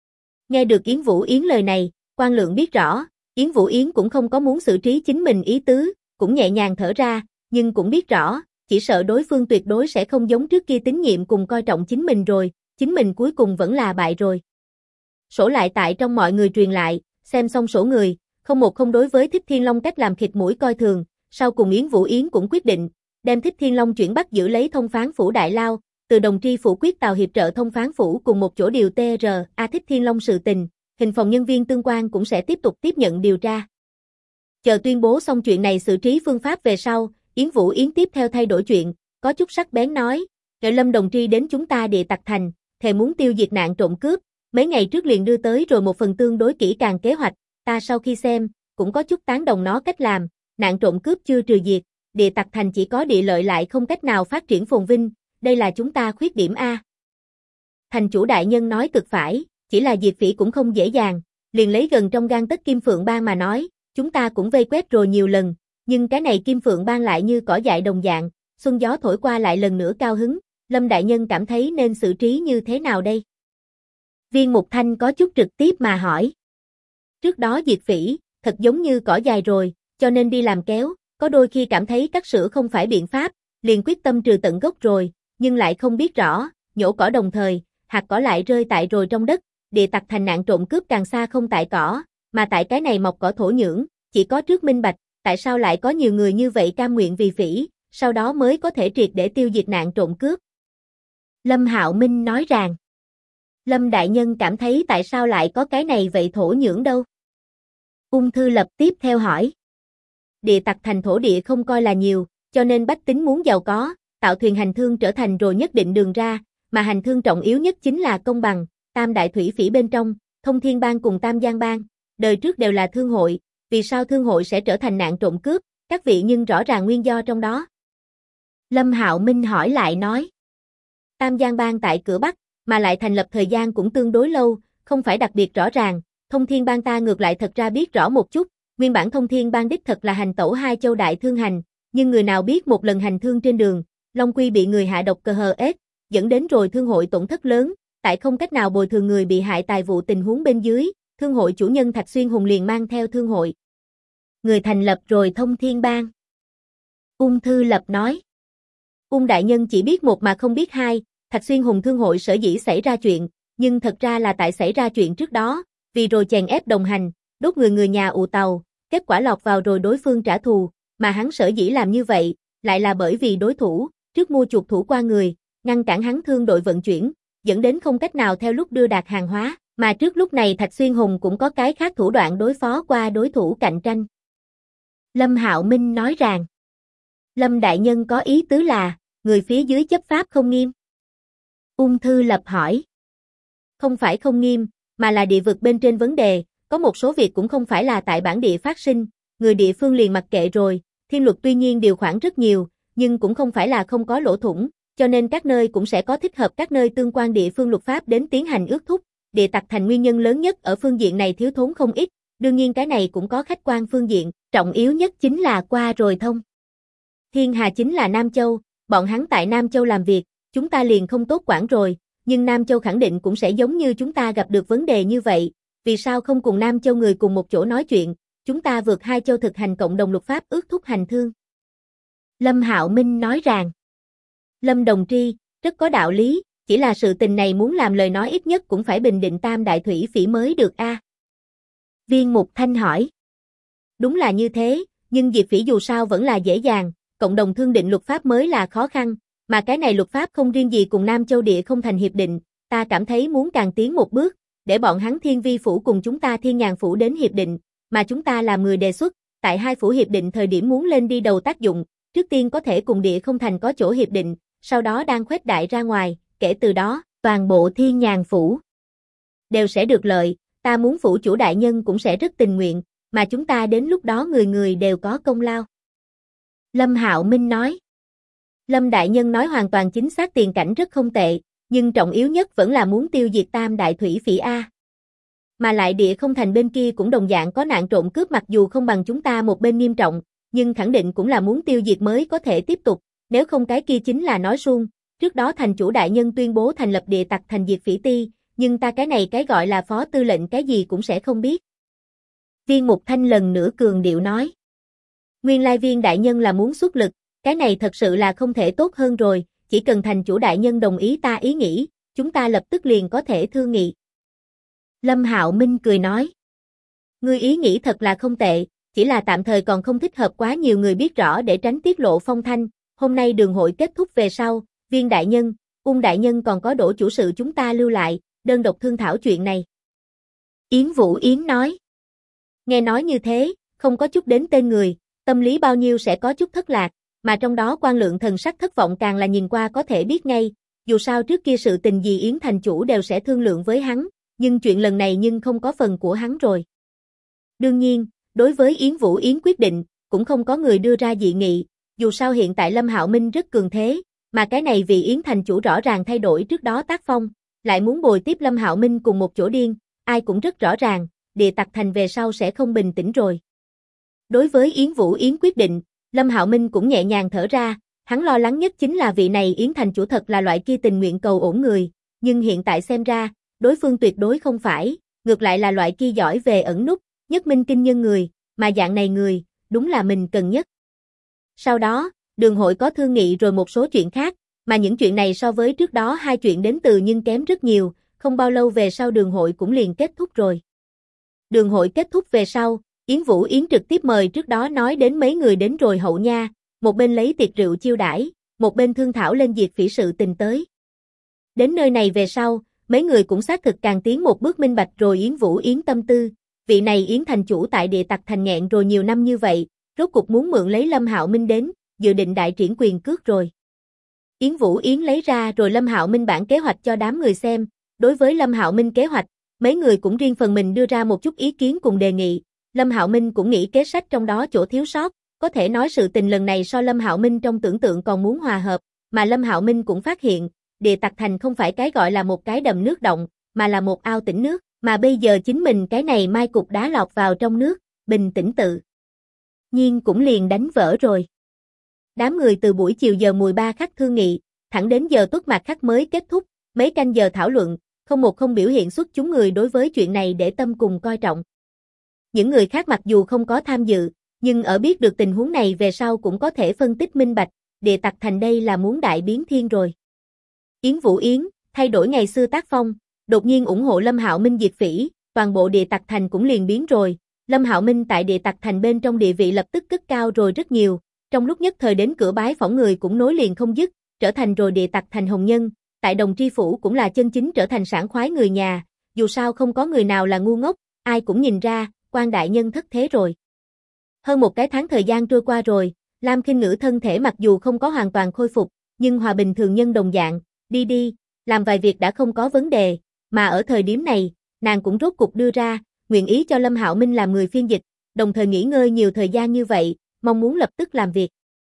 Nghe được Yến Vũ Yến lời này, Quan Lượng biết rõ, Yến Vũ Yến cũng không có muốn xử trí chính mình ý tứ, cũng nhẹ nhàng thở ra, nhưng cũng biết rõ, chỉ sợ đối phương tuyệt đối sẽ không giống trước kia tín nhiệm cùng coi trọng chính mình rồi, chính mình cuối cùng vẫn là bại rồi. Sổ lại tại trong mọi người truyền lại, xem xong sổ người, không đối với Thích Thiên Long cách làm khịt mũi coi thường, sau cùng Yến Vũ Yến cũng quyết định, đem Thích Thiên Long chuyển bắt giữ lấy thông phán phủ Đại Lao, từ Đồng Tri phủ quyết tào hiệp trợ thông phán phủ cùng một chỗ điều TR Thích Thiên Long sự tình, hình phòng nhân viên tương quan cũng sẽ tiếp tục tiếp nhận điều tra. Chờ tuyên bố xong chuyện này xử trí phương pháp về sau, Yến Vũ Yến tiếp theo thay đổi chuyện, có chút sắc bén nói, "Đợi Lâm Đồng Tri đến chúng ta Địa Tặc Thành, thề muốn tiêu diệt nạn trộm cướp, mấy ngày trước liền đưa tới rồi một phần tương đối kỹ càng kế hoạch, ta sau khi xem, cũng có chút tán đồng nó cách làm, nạn trộm cướp chưa trừ diệt, Địa Tặc Thành chỉ có địa lợi lại không cách nào phát triển phồn vinh, đây là chúng ta khuyết điểm A." Thành chủ đại nhân nói cực phải, chỉ là diệt phỉ cũng không dễ dàng, liền lấy gần trong gang tấc Kim Phượng Bang mà nói, chúng ta cũng vây quét rồi nhiều lần, nhưng cái này Kim Phượng Bang lại như cỏ dại đồng dạng, xuân gió thổi qua lại lần nữa cao hứng, Lâm đại nhân cảm thấy nên xử trí như thế nào đây? Viên Mục Thanh có chút trực tiếp mà hỏi. Trước đó diệt phỉ, thật giống như cỏ dài rồi, cho nên đi làm kéo, có đôi khi cảm thấy cắt sữa không phải biện pháp, liền quyết tâm trừ tận gốc rồi, nhưng lại không biết rõ, nhổ cỏ đồng thời, hạt cỏ lại rơi tại rồi trong đất, Địa Tặc Thành nạn trộm cướp càng xa không tại cỏ, mà tại cái này mọc cỏ thổ nhưỡng, chỉ có trước minh bạch, tại sao lại có nhiều người như vậy cam nguyện vì phỉ, sau đó mới có thể triệt để tiêu diệt nạn trộm cướp. Lâm Hạo Minh nói rằng, Lâm đại nhân cảm thấy tại sao lại có cái này vậy thổ nhưỡng đâu? Ung Thư Lập tiếp theo hỏi. Địa Tặc Thành thổ địa không coi là nhiều, cho nên bách tính muốn giàu có, tạo thuyền hành thương trở thành rồi nhất định đường ra, mà hành thương trọng yếu nhất chính là công bằng, Tam đại thủy phỉ bên trong, Thông Thiên Bang cùng Tam Giang Bang, đời trước đều là thương hội, vì sao thương hội sẽ trở thành nạn trộm cướp, các vị nhưng rõ ràng nguyên do trong đó. Lâm Hạo Minh hỏi lại nói. Tam Giang Bang tại cửa Bắc, mà lại thành lập thời gian cũng tương đối lâu, không phải đặc biệt rõ ràng, Thông Thiên Bang ta ngược lại thật ra biết rõ một chút, nguyên bản Thông Thiên Bang đích thật là hành tẩu hai châu đại thương hành, nhưng người nào biết một lần hành thương trên đường, Long Quy bị người hạ độc CHS, dẫn đến rồi thương hội tổn thất lớn, tại không cách nào bồi thường người bị hại tài vụ tình huống bên dưới, thương hội chủ nhân Thạch Xuyên Hùng liền mang theo thương hội người thành lập rồi Thông Thiên Bang. Ung Thư Lập nói. Ung đại nhân chỉ biết một mà không biết hai, Thạch Xuyên Hùng thương hội sở dĩ xảy ra chuyện, nhưng thật ra là tại xảy ra chuyện trước đó, vì rồi chèn ép đồng hành, đốt người nhà ụ tàu, kết quả lọt vào rồi đối phương trả thù, mà hắn sở dĩ làm như vậy, lại là bởi vì đối thủ, trước mua chuộc thủ qua người, ngăn cản hắn thương đội vận chuyển, dẫn đến không cách nào theo lúc đưa đạt hàng hóa, mà trước lúc này Thạch Xuyên Hùng cũng có cái khác thủ đoạn đối phó qua đối thủ cạnh tranh. Lâm Hạo Minh nói rằng, Lâm đại nhân có ý tứ là, người phía dưới chấp pháp không nghiêm. Ung Thư Lập hỏi. Không phải không nghiêm, mà là địa vực bên trên vấn đề, có một số việc cũng không phải là tại bản địa phát sinh, người địa phương liền mặc kệ rồi, thiên luật tuy nhiên điều khoản rất nhiều, nhưng cũng không phải là không có lỗ thủng, cho nên các nơi cũng sẽ có thích hợp các nơi tương quan địa phương luật pháp đến tiến hành ước thúc, Địa Tặc Thành nguyên nhân lớn nhất ở phương diện này thiếu thốn không ít, đương nhiên cái này cũng có khách quan phương diện, trọng yếu nhất chính là qua rồi Thông Thiên Hà chính là Nam Châu, bọn hắn tại Nam Châu làm việc, chúng ta liền không tốt quản rồi, nhưng Nam Châu khẳng định cũng sẽ giống như chúng ta gặp được vấn đề như vậy, vì sao không cùng Nam Châu người cùng một chỗ nói chuyện, chúng ta vượt hai châu thực hành cộng đồng luật pháp ước thúc hành thương. Lâm Hạo Minh nói rằng, Lâm đồng tri, rất có đạo lý, chỉ là sự tình này muốn làm lời nói ít nhất cũng phải bình định Tam đại thủy phỉ mới được a. Viên Mục Thanh hỏi. Đúng là như thế, nhưng diệt phỉ dù sao vẫn là dễ dàng, cộng đồng thương định luật pháp mới là khó khăn, mà cái này luật pháp không riêng gì cùng Nam Châu Địa không thành hiệp định, ta cảm thấy muốn càng tiến một bước, để bọn hắn Thiên Vi Phủ cùng chúng ta Thiên Nhàn Phủ đến hiệp định, mà chúng ta làm người đề xuất, tại hai phủ hiệp định thời điểm muốn lên đi đầu tác dụng, trước tiên có thể cùng Địa không thành có chỗ hiệp định, sau đó đang khuếch đại ra ngoài, kể từ đó, toàn bộ Thiên Nhàn Phủ đều sẽ được lợi, ta muốn phủ chủ đại nhân cũng sẽ rất tình nguyện, mà chúng ta đến lúc đó người người đều có công lao. Lâm Hạo Minh nói. Lâm đại nhân nói hoàn toàn chính xác, tiền cảnh rất không tệ, nhưng trọng yếu nhất vẫn là muốn tiêu diệt Tam đại thủy phỉ a. Mà lại Địa không thành bên kia cũng đồng dạng có nạn trộm cướp, mặc dù không bằng chúng ta một bên nghiêm trọng, nhưng khẳng định cũng là muốn tiêu diệt mới có thể tiếp tục, nếu không cái kia chính là nói suông. Trước đó thành chủ đại nhân tuyên bố thành lập Địa Tặc Thành diệt phỉ ti, nhưng ta cái này cái gọi là phó tư lệnh cái gì cũng sẽ không biết. Viên Mục Thanh lần nữa cường điệu nói. Nguyên lai Viên đại nhân là muốn xuất lực, cái này thật sự là không thể tốt hơn rồi, chỉ cần thành chủ đại nhân đồng ý ta ý nghĩ, chúng ta lập tức liền có thể thương nghị. Lâm Hạo Minh cười nói. Ngươi ý nghĩ thật là không tệ, chỉ là tạm thời còn không thích hợp quá nhiều người biết rõ để tránh tiết lộ phong thanh, hôm nay đường hội kết thúc về sau, Viên đại nhân, Ung đại nhân còn có Đỗ chủ sự chúng ta lưu lại, đơn độc thương thảo chuyện này. Yến Vũ Yến nói. Nghe nói như thế, không có chút đến tên người, tâm lý bao nhiêu sẽ có chút thất lạc, mà trong đó Quan Lượng thần sắc thất vọng càng là nhìn qua có thể biết ngay, dù sao trước kia sự tình gì Yến thành chủ đều sẽ thương lượng với hắn, nhưng chuyện lần này nhưng không có phần của hắn rồi. Đương nhiên, đối với Yến Vũ Yến quyết định, cũng không có người đưa ra dị nghị, dù sao hiện tại Lâm Hạo Minh rất cường thế, mà cái này vì Yến thành chủ rõ ràng thay đổi trước đó tác phong, lại muốn bồi tiếp Lâm Hạo Minh cùng một chỗ điên, ai cũng rất rõ ràng, Địa Tặc Thành về sau sẽ không bình tĩnh rồi. Đối với Yến Vũ Yến quyết định, Lâm Hạo Minh cũng nhẹ nhàng thở ra, hắn lo lắng nhất chính là vị này Yến thành chủ thật là loại kia tình nguyện cầu ổn người, nhưng hiện tại xem ra, đối phương tuyệt đối không phải, ngược lại là loại kia giỏi về ẩn núp, nhất minh kinh nhân người, mà dạng này người, đúng là mình cần nhất. Sau đó, đường hội có thương nghị rồi một số chuyện khác, mà những chuyện này so với trước đó hai chuyện đến từ nhưng kém rất nhiều, không bao lâu về sau đường hội cũng liền kết thúc rồi. Đường hội kết thúc về sau, Yến Vũ Yến trực tiếp mời trước đó nói đến mấy người đến rồi hậu nha, một bên lấy tiệc rượu chiêu đãi, một bên thương thảo lên diệt phỉ sự tình tới. Đến nơi này về sau, mấy người cũng xác thực càng tiến một bước minh bạch rồi Yến Vũ Yến tâm tư, vị này Yến thành chủ tại Địa Tặc Thành nghẹn rồi nhiều năm như vậy, rốt cục muốn mượn lấy Lâm Hạo Minh đến, dự định đại triển quyền cước rồi. Yến Vũ Yến lấy ra rồi Lâm Hạo Minh bản kế hoạch cho đám người xem, đối với Lâm Hạo Minh kế hoạch, mấy người cũng riêng phần mình đưa ra một chút ý kiến cùng đề nghị, Lâm Hạo Minh cũng nghĩ kế sách trong đó chỗ thiếu sót, có thể nói sự tình lần này so Lâm Hạo Minh trong tưởng tượng còn muốn hòa hợp, mà Lâm Hạo Minh cũng phát hiện, Địa Tặc Thành không phải cái gọi là một cái đầm nước động, mà là một ao tĩnh nước, mà bây giờ chính mình cái này mai cục đá lọt vào trong nước, bình tĩnh tự nhiên cũng liền đánh vỡ rồi. Đám người từ buổi chiều giờ mùi 3 khắc thương nghị, thẳng đến giờ tuất mạt khắc mới kết thúc, mấy canh giờ thảo luận, không một không biểu hiện xuất chúng người đối với chuyện này để tâm cùng coi trọng. Những người khác mặc dù không có tham dự, nhưng ở biết được tình huống này về sau cũng có thể phân tích minh bạch, Địa Tặc Thành đây là muốn đại biến thiên rồi. Yến Vũ Yến, thay đổi ngày xưa tác phong, đột nhiên ủng hộ Lâm Hạo Minh diệt phỉ, toàn bộ Địa Tặc Thành cũng liền biến rồi, Lâm Hạo Minh tại Địa Tặc Thành bên trong địa vị lập tức cất cao rồi rất nhiều, trong lúc nhất thời đến cửa bái phỏng người cũng nối liền không dứt, trở thành rồi Địa Tặc Thành hồng nhân, tại Đồng Tri Phủ cũng là chân chính trở thành sảng khoái người nhà, dù sao không có người nào là ngu ngốc, ai cũng nhìn ra, Quan đại nhân thất thế rồi. Hơn một cái tháng thời gian trôi qua rồi, Lam Khinh Ngữ thân thể mặc dù không có hoàn toàn khôi phục, nhưng hòa bình thường nhân đồng dạng, đi, làm vài việc đã không có vấn đề, mà ở thời điểm này, nàng cũng rốt cục đưa ra, nguyện ý cho Lâm Hạo Minh làm người phiên dịch, đồng thời nghỉ ngơi nhiều thời gian như vậy, mong muốn lập tức làm việc.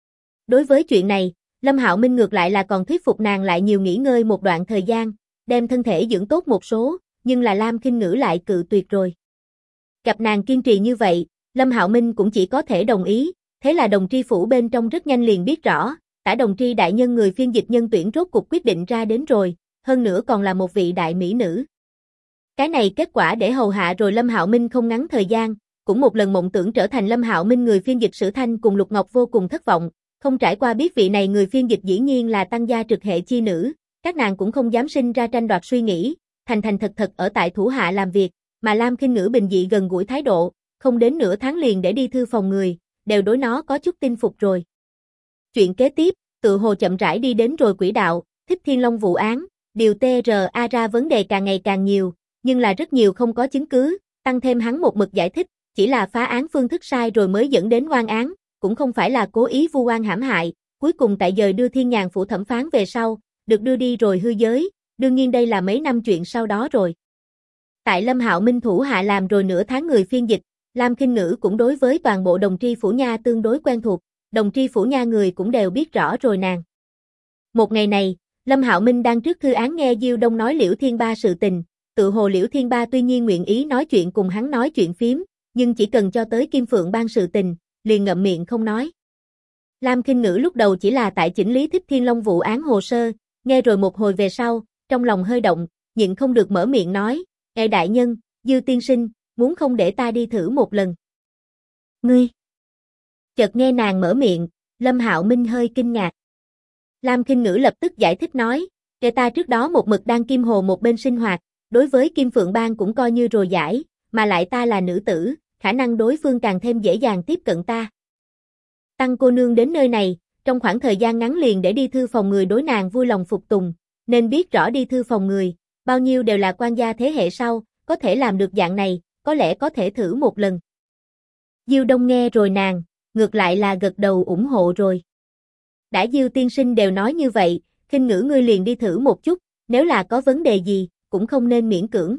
Đối với chuyện này, Lâm Hạo Minh ngược lại là còn thuyết phục nàng lại nhiều nghỉ ngơi một đoạn thời gian, đem thân thể dưỡng tốt một số, nhưng là Lam Khinh Ngữ lại cự tuyệt rồi. Gặp nàng kiên trì như vậy, Lâm Hạo Minh cũng chỉ có thể đồng ý, thế là Đồng Tri Phủ bên trong rất nhanh liền biết rõ, Tả Đồng Tri đại nhân người phiên dịch nhân tuyển rốt cục quyết định ra đến rồi, hơn nữa còn là một vị đại mỹ nữ. Cái này kết quả để hầu hạ rồi Lâm Hạo Minh không ngắn thời gian, cũng một lần mộng tưởng trở thành Lâm Hạo Minh người phiên dịch Sử Thanh cùng Lục Ngọc vô cùng thất vọng, không trải qua biết vị này người phiên dịch dĩ nhiên là tăng gia trực hệ chi nữ, các nàng cũng không dám sinh ra tranh đoạt suy nghĩ, thành thành thật thật ở tại thủ hạ làm việc, mà Lam Khinh Ngữ bình dị gần gũi thái độ, không đến nửa tháng liền để đi thư phòng người, đều đối nó có chút tin phục rồi. Chuyện kế tiếp, tự hồ chậm rãi đi đến rồi quỹ đạo, Thích Thiên Long vụ án, điều TRA ra vấn đề càng ngày càng nhiều, nhưng là rất nhiều không có chứng cứ, tăng thêm hắn một mực giải thích, chỉ là phá án phương thức sai rồi mới dẫn đến oan án, cũng không phải là cố ý vu oan hãm hại, cuối cùng tại dời đưa Thiên Nhàn phủ thẩm phán về sau, được đưa đi rồi hư giới, đương nhiên đây là mấy năm chuyện sau đó rồi. Tại Lâm Hạo Minh thủ hạ làm rồi nửa tháng người phiên dịch, Lam Khinh Ngữ cũng đối với toàn bộ Đồng Tri Phủ Nha tương đối quen thuộc, Đồng Tri Phủ Nha người cũng đều biết rõ rồi nàng. Một ngày này, Lâm Hạo Minh đang trước thư án nghe Diêu Đông nói Liễu Thiên Ba sự tình, tự hồ Liễu Thiên Ba tuy nhiên nguyện ý nói chuyện cùng hắn nói chuyện phím, nhưng chỉ cần cho tới Kim Phượng Bang sự tình, liền ngậm miệng không nói. Lam Khinh Ngữ lúc đầu chỉ là tại chỉnh lý Thích Thiên Long vụ án hồ sơ, nghe rồi một hồi về sau, trong lòng hơi động, nhịn không được mở miệng nói, "Ê đại nhân, Dư tiên sinh, muốn không để ta đi thử một lần?" "Ngươi?" Chợt nghe nàng mở miệng, Lâm Hạo Minh hơi kinh ngạc. Lam Khinh Ngữ lập tức giải thích nói, "Kể ta trước đó một mực đang Kim Hồ một bên sinh hoạt, đối với Kim Phượng Bang cũng coi như rồi giải, mà lại ta là nữ tử, khả năng đối phương càng thêm dễ dàng tiếp cận ta. Tăng cô nương đến nơi này, trong khoảng thời gian ngắn liền để đi thư phòng người đối nàng vui lòng phục tùng, nên biết rõ đi thư phòng người, bao nhiêu đều là quan gia thế hệ sau, có thể làm được dạng này, có lẽ có thể thử một lần." Diêu Đông nghe rồi nàng, ngược lại là gật đầu ủng hộ rồi. Đã Diêu tiên sinh đều nói như vậy, Khinh Ngữ ngươi liền đi thử một chút, nếu là có vấn đề gì, cũng không nên miễn cưỡng.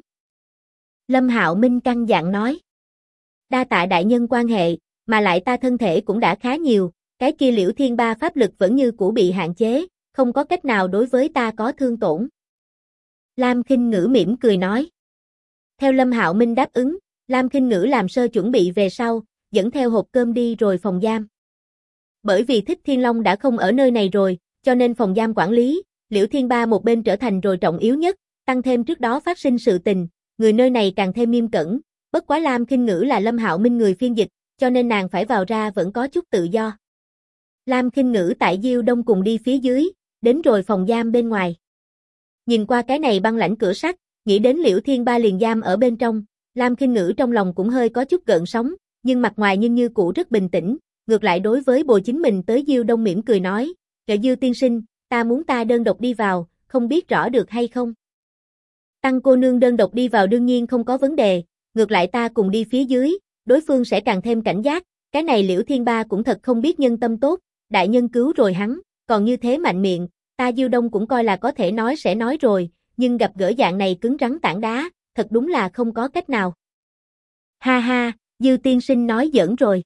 Lâm Hạo Minh căn dặn nói. Đa tạ đại nhân quan hệ, mà lại ta thân thể cũng đã khá nhiều, cái kia Liễu Thiên Ba pháp lực vẫn như cũ bị hạn chế, không có cách nào đối với ta có thương tổn. Lam Khinh Ngữ mỉm cười nói. Theo Lâm Hạo Minh đáp ứng, Lam Khinh Ngữ làm sơ chuẩn bị về sau, dẫn theo hộp cơm đi rồi phòng giam. Bởi vì Thích Thiên Long đã không ở nơi này rồi, cho nên phòng giam quản lý, Liễu Thiên Ba một bên trở thành rồi trọng yếu nhất, tăng thêm trước đó phát sinh sự tình, người nơi này càng thêm nghiêm cẩn, bất quá Lam Khinh Ngữ là Lâm Hạo Minh người phiên dịch, cho nên nàng phải vào ra vẫn có chút tự do. Lam Khinh Ngữ tại Diêu Đông cùng đi phía dưới, đến rồi phòng giam bên ngoài. Nhìn qua cái này băng lãnh cửa sắt, nghĩ đến Liễu Thiên Ba liền giam ở bên trong, Lam Khinh Ngữ trong lòng cũng hơi có chút gợn sóng, nhưng mặt ngoài nhưng như cũ rất bình tĩnh, ngược lại đối với bồi chính mình tới Diêu Đông mỉm cười nói, Diêu tiên sinh, ta muốn ta đơn độc đi vào, không biết rõ được hay không?" Tăng cô nương đơn độc đi vào đương nhiên không có vấn đề, ngược lại ta cùng đi phía dưới, đối phương sẽ càng thêm cảnh giác, cái này Liễu Thiên Ba cũng thật không biết nhân tâm tốt, đại nhân cứu rồi hắn, còn như thế mạnh miệng, ta Diêu Đông cũng coi là có thể nói sẽ nói rồi, nhưng gặp gỡ dạng này cứng rắn tảng đá, thật đúng là không có cách nào. Ha ha, Diêu tiên sinh nói giỡn rồi.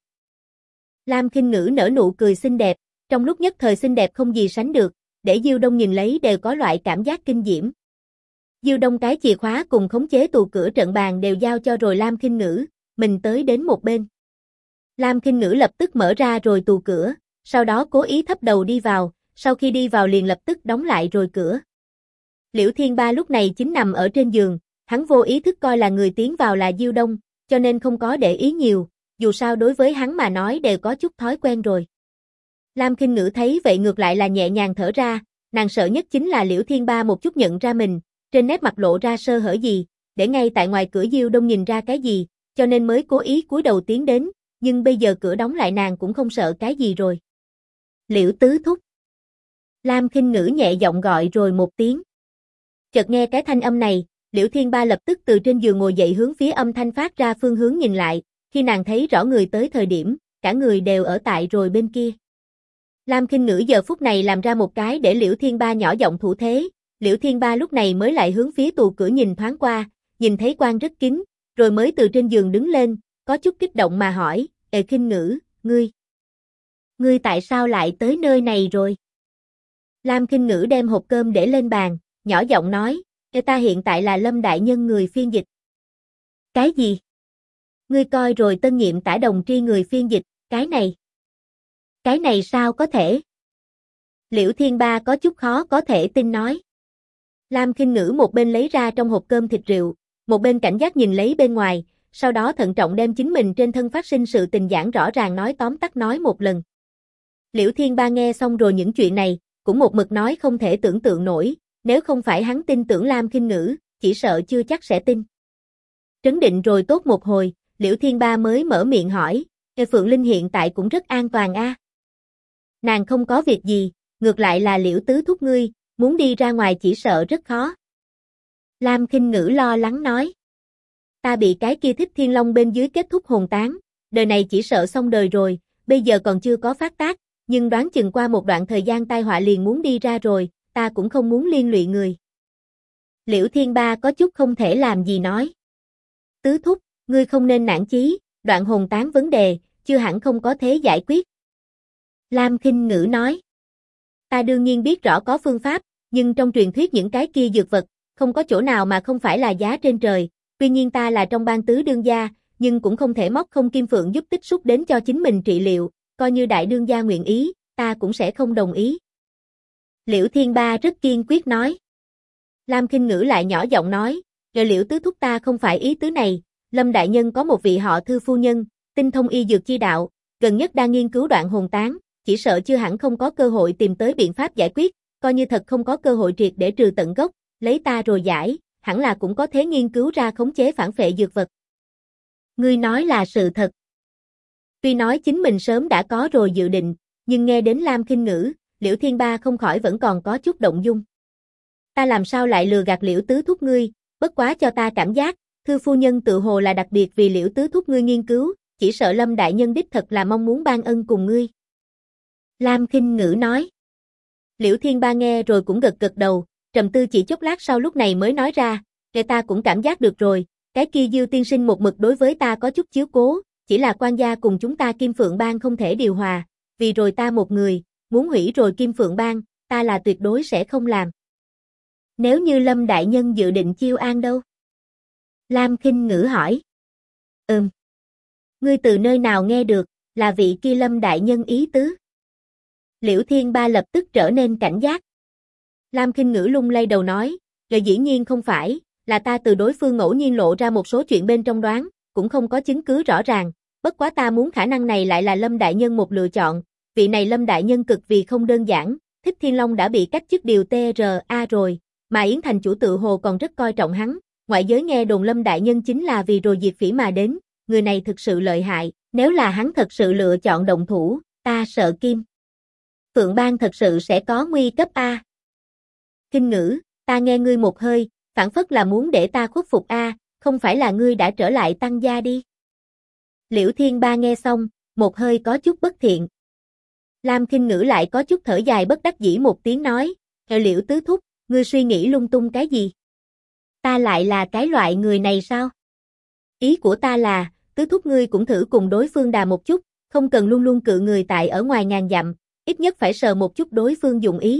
Lam Khinh Ngữ nở nụ cười xinh đẹp, trong lúc nhất thời xinh đẹp không gì sánh được, để Diêu Đông nhìn lấy đều có loại cảm giác kinh diễm. Diêu Đông cái chìa khóa cùng khống chế tù cửa trận bàn đều giao cho rồi Lam Khinh Ngữ, mình tới đến một bên. Lam Khinh Ngữ lập tức mở ra rồi tù cửa, sau đó cố ý thấp đầu đi vào, sau khi đi vào liền lập tức đóng lại rồi cửa. Liễu Thiên Ba lúc này chính nằm ở trên giường, hắn vô ý thức coi là người tiến vào là Diêu Đông, cho nên không có để ý nhiều, dù sao đối với hắn mà nói đều có chút thói quen rồi. Lam Khinh Ngữ thấy vậy ngược lại là nhẹ nhàng thở ra, nàng sợ nhất chính là Liễu Thiên Ba một chút nhận ra mình, trên nét mặt lộ ra sơ hở gì, để ngay tại ngoài cửa Diêu Đông nhìn ra cái gì, cho nên mới cố ý cúi đầu tiến đến, nhưng bây giờ cửa đóng lại nàng cũng không sợ cái gì rồi. Liễu tứ thúc. Lam Khinh Ngữ nhẹ giọng gọi rồi một tiếng. Chợt nghe cái thanh âm này, Liễu Thiên Ba lập tức từ trên giường ngồi dậy hướng phía âm thanh phát ra phương hướng nhìn lại, khi nàng thấy rõ người tới thời điểm, cả người đều ở tại rồi bên kia. Lam Khinh Ngữ giờ phút này làm ra một cái để Liễu Thiên Ba nhỏ giọng thủ thế, Liễu Thiên Ba lúc này mới lại hướng phía tù cửa nhìn thoáng qua, nhìn thấy quan rất kín, rồi mới từ trên giường đứng lên, có chút kích động mà hỏi, Khinh Ngữ, ngươi tại sao lại tới nơi này rồi? Lam Khinh Ngữ đem hộp cơm để lên bàn, nhỏ giọng nói, ta hiện tại là Lâm đại nhân người phiên dịch. Cái gì? Ngươi coi rồi tân nhiệm tả đồng tri người phiên dịch, cái này sao có thể? Liễu Thiên Ba có chút khó có thể tin nói. Lam Khinh Ngữ một bên lấy ra trong hộp cơm thịt rượu, một bên cảnh giác nhìn lấy bên ngoài, sau đó thận trọng đem chính mình trên thân phát sinh sự tình giảng rõ ràng nói tóm tắt nói một lần. Liễu Thiên Ba nghe xong rồi những chuyện này, cũng một mực nói không thể tưởng tượng nổi, nếu không phải hắn tin tưởng Lam Khinh Ngữ, chỉ sợ chưa chắc sẽ tin. Trấn định rồi tốt một hồi, Liễu Thiên Ba mới mở miệng hỏi, Phượng Linh hiện tại cũng rất an toàn a. Nàng không có việc gì, ngược lại là Liễu tứ thúc ngươi, muốn đi ra ngoài chỉ sợ rất khó. Lam Khinh Ngữ lo lắng nói. Ta bị cái kia Thích Thiên Long bên dưới kết thúc hồn tán, đời này chỉ sợ xong đời rồi, bây giờ còn chưa có phát tác, nhưng đoán chừng qua một đoạn thời gian tai họa liền muốn đi ra rồi, ta cũng không muốn liên lụy người. Liễu Thiên Ba có chút không thể làm gì nói. Tứ thúc, ngươi không nên nản chí, đoạn hồn tán vấn đề, chưa hẳn không có thế giải quyết. Lam Khinh Ngữ nói. Ta đương nhiên biết rõ có phương pháp, nhưng trong truyền thuyết những cái kia dược vật, không có chỗ nào mà không phải là giá trên trời, tuy nhiên ta là trong ban tứ đương gia, nhưng cũng không thể móc không kim phượng giúp tích xúc đến cho chính mình trị liệu, coi như đại đương gia nguyện ý, ta cũng sẽ không đồng ý. Liễu Thiên Ba rất kiên quyết nói. Lam Khinh Ngữ lại nhỏ giọng nói, Liễu tứ thúc ta không phải ý tứ này, Lâm đại nhân có một vị họ Thư phu nhân, tinh thông y dược chi đạo, gần nhất đang nghiên cứu đoạn hồn tán, chỉ sợ chưa hẳn không có cơ hội tìm tới biện pháp giải quyết, coi như thật không có cơ hội triệt để trừ tận gốc, lấy ta rồi giải, hẳn là cũng có thể nghiên cứu ra khống chế phản phệ dược vật. Ngươi nói là sự thật. Tuy nói chính mình sớm đã có rồi dự định, nhưng nghe đến Lam Khinh Ngữ, Liễu Thiên Ba không khỏi vẫn còn có chút động dung. Ta làm sao lại lừa gạt Liễu tứ thúc ngươi, bất quá cho ta cảm giác, Thư phu nhân tự hồ là đặc biệt vì Liễu tứ thúc ngươi nghiên cứu, chỉ sợ Lâm đại nhân đích thật là mong muốn ban ân cùng ngươi. Lam Khinh Ngữ nói. Liễu Thiên Ba nghe rồi cũng gật gật đầu, trầm tư chỉ chốc lát sau lúc này mới nói ra, ta cũng cảm giác được rồi, cái kia Diêu tiên sinh một mực đối với ta có chút chiếu cố, chỉ là quan gia cùng chúng ta Kim Phượng Bang không thể điều hòa, vì rồi ta một người, muốn hủy rồi Kim Phượng Bang, ta là tuyệt đối sẽ không làm. Nếu như Lâm đại nhân dự định chiêu an đâu? Lam Khinh Ngữ hỏi. Ngươi từ nơi nào nghe được, là vị kia Lâm đại nhân ý tứ? Liễu Thiên Ba lập tức trở nên cảnh giác. Lam Khinh Ngữ lung lay đầu nói, dĩ nhiên không phải, là ta từ đối phương ngẫu nhiên lộ ra một số chuyện bên trong đoán, cũng không có chứng cứ rõ ràng, bất quá ta muốn khả năng này lại là Lâm đại nhân một lựa chọn, vị này Lâm đại nhân cực vì không đơn giản, Thích Thiên Long đã bị cách chức điều TRA rồi, mà Yến Thành chủ tự hồ còn rất coi trọng hắn, ngoại giới nghe đồn Lâm đại nhân chính là vì rồi diệt phỉ mà đến, người này thực sự lợi hại, nếu là hắn thật sự lựa chọn động thủ, ta sợ Kim Phượng Bang thật sự sẽ có nguy cấp a. Khinh Ngữ, ta nghe ngươi một hơi, phản phất là muốn để ta khuất phục a, không phải là ngươi đã trở lại Tăng gia đi. Liễu Thiên Ba nghe xong, một hơi có chút bất thiện. Lam Khinh Ngữ lại có chút thở dài bất đắc dĩ một tiếng nói, Liễu tứ thúc, ngươi suy nghĩ lung tung cái gì? Ta lại là cái loại người này sao? Ý của ta là, tứ thúc ngươi cũng thử cùng đối phương đà một chút, không cần luôn luôn cự người tại ở ngoài ngàn dặm, ít nhất phải sờ một chút đối phương dụng ý.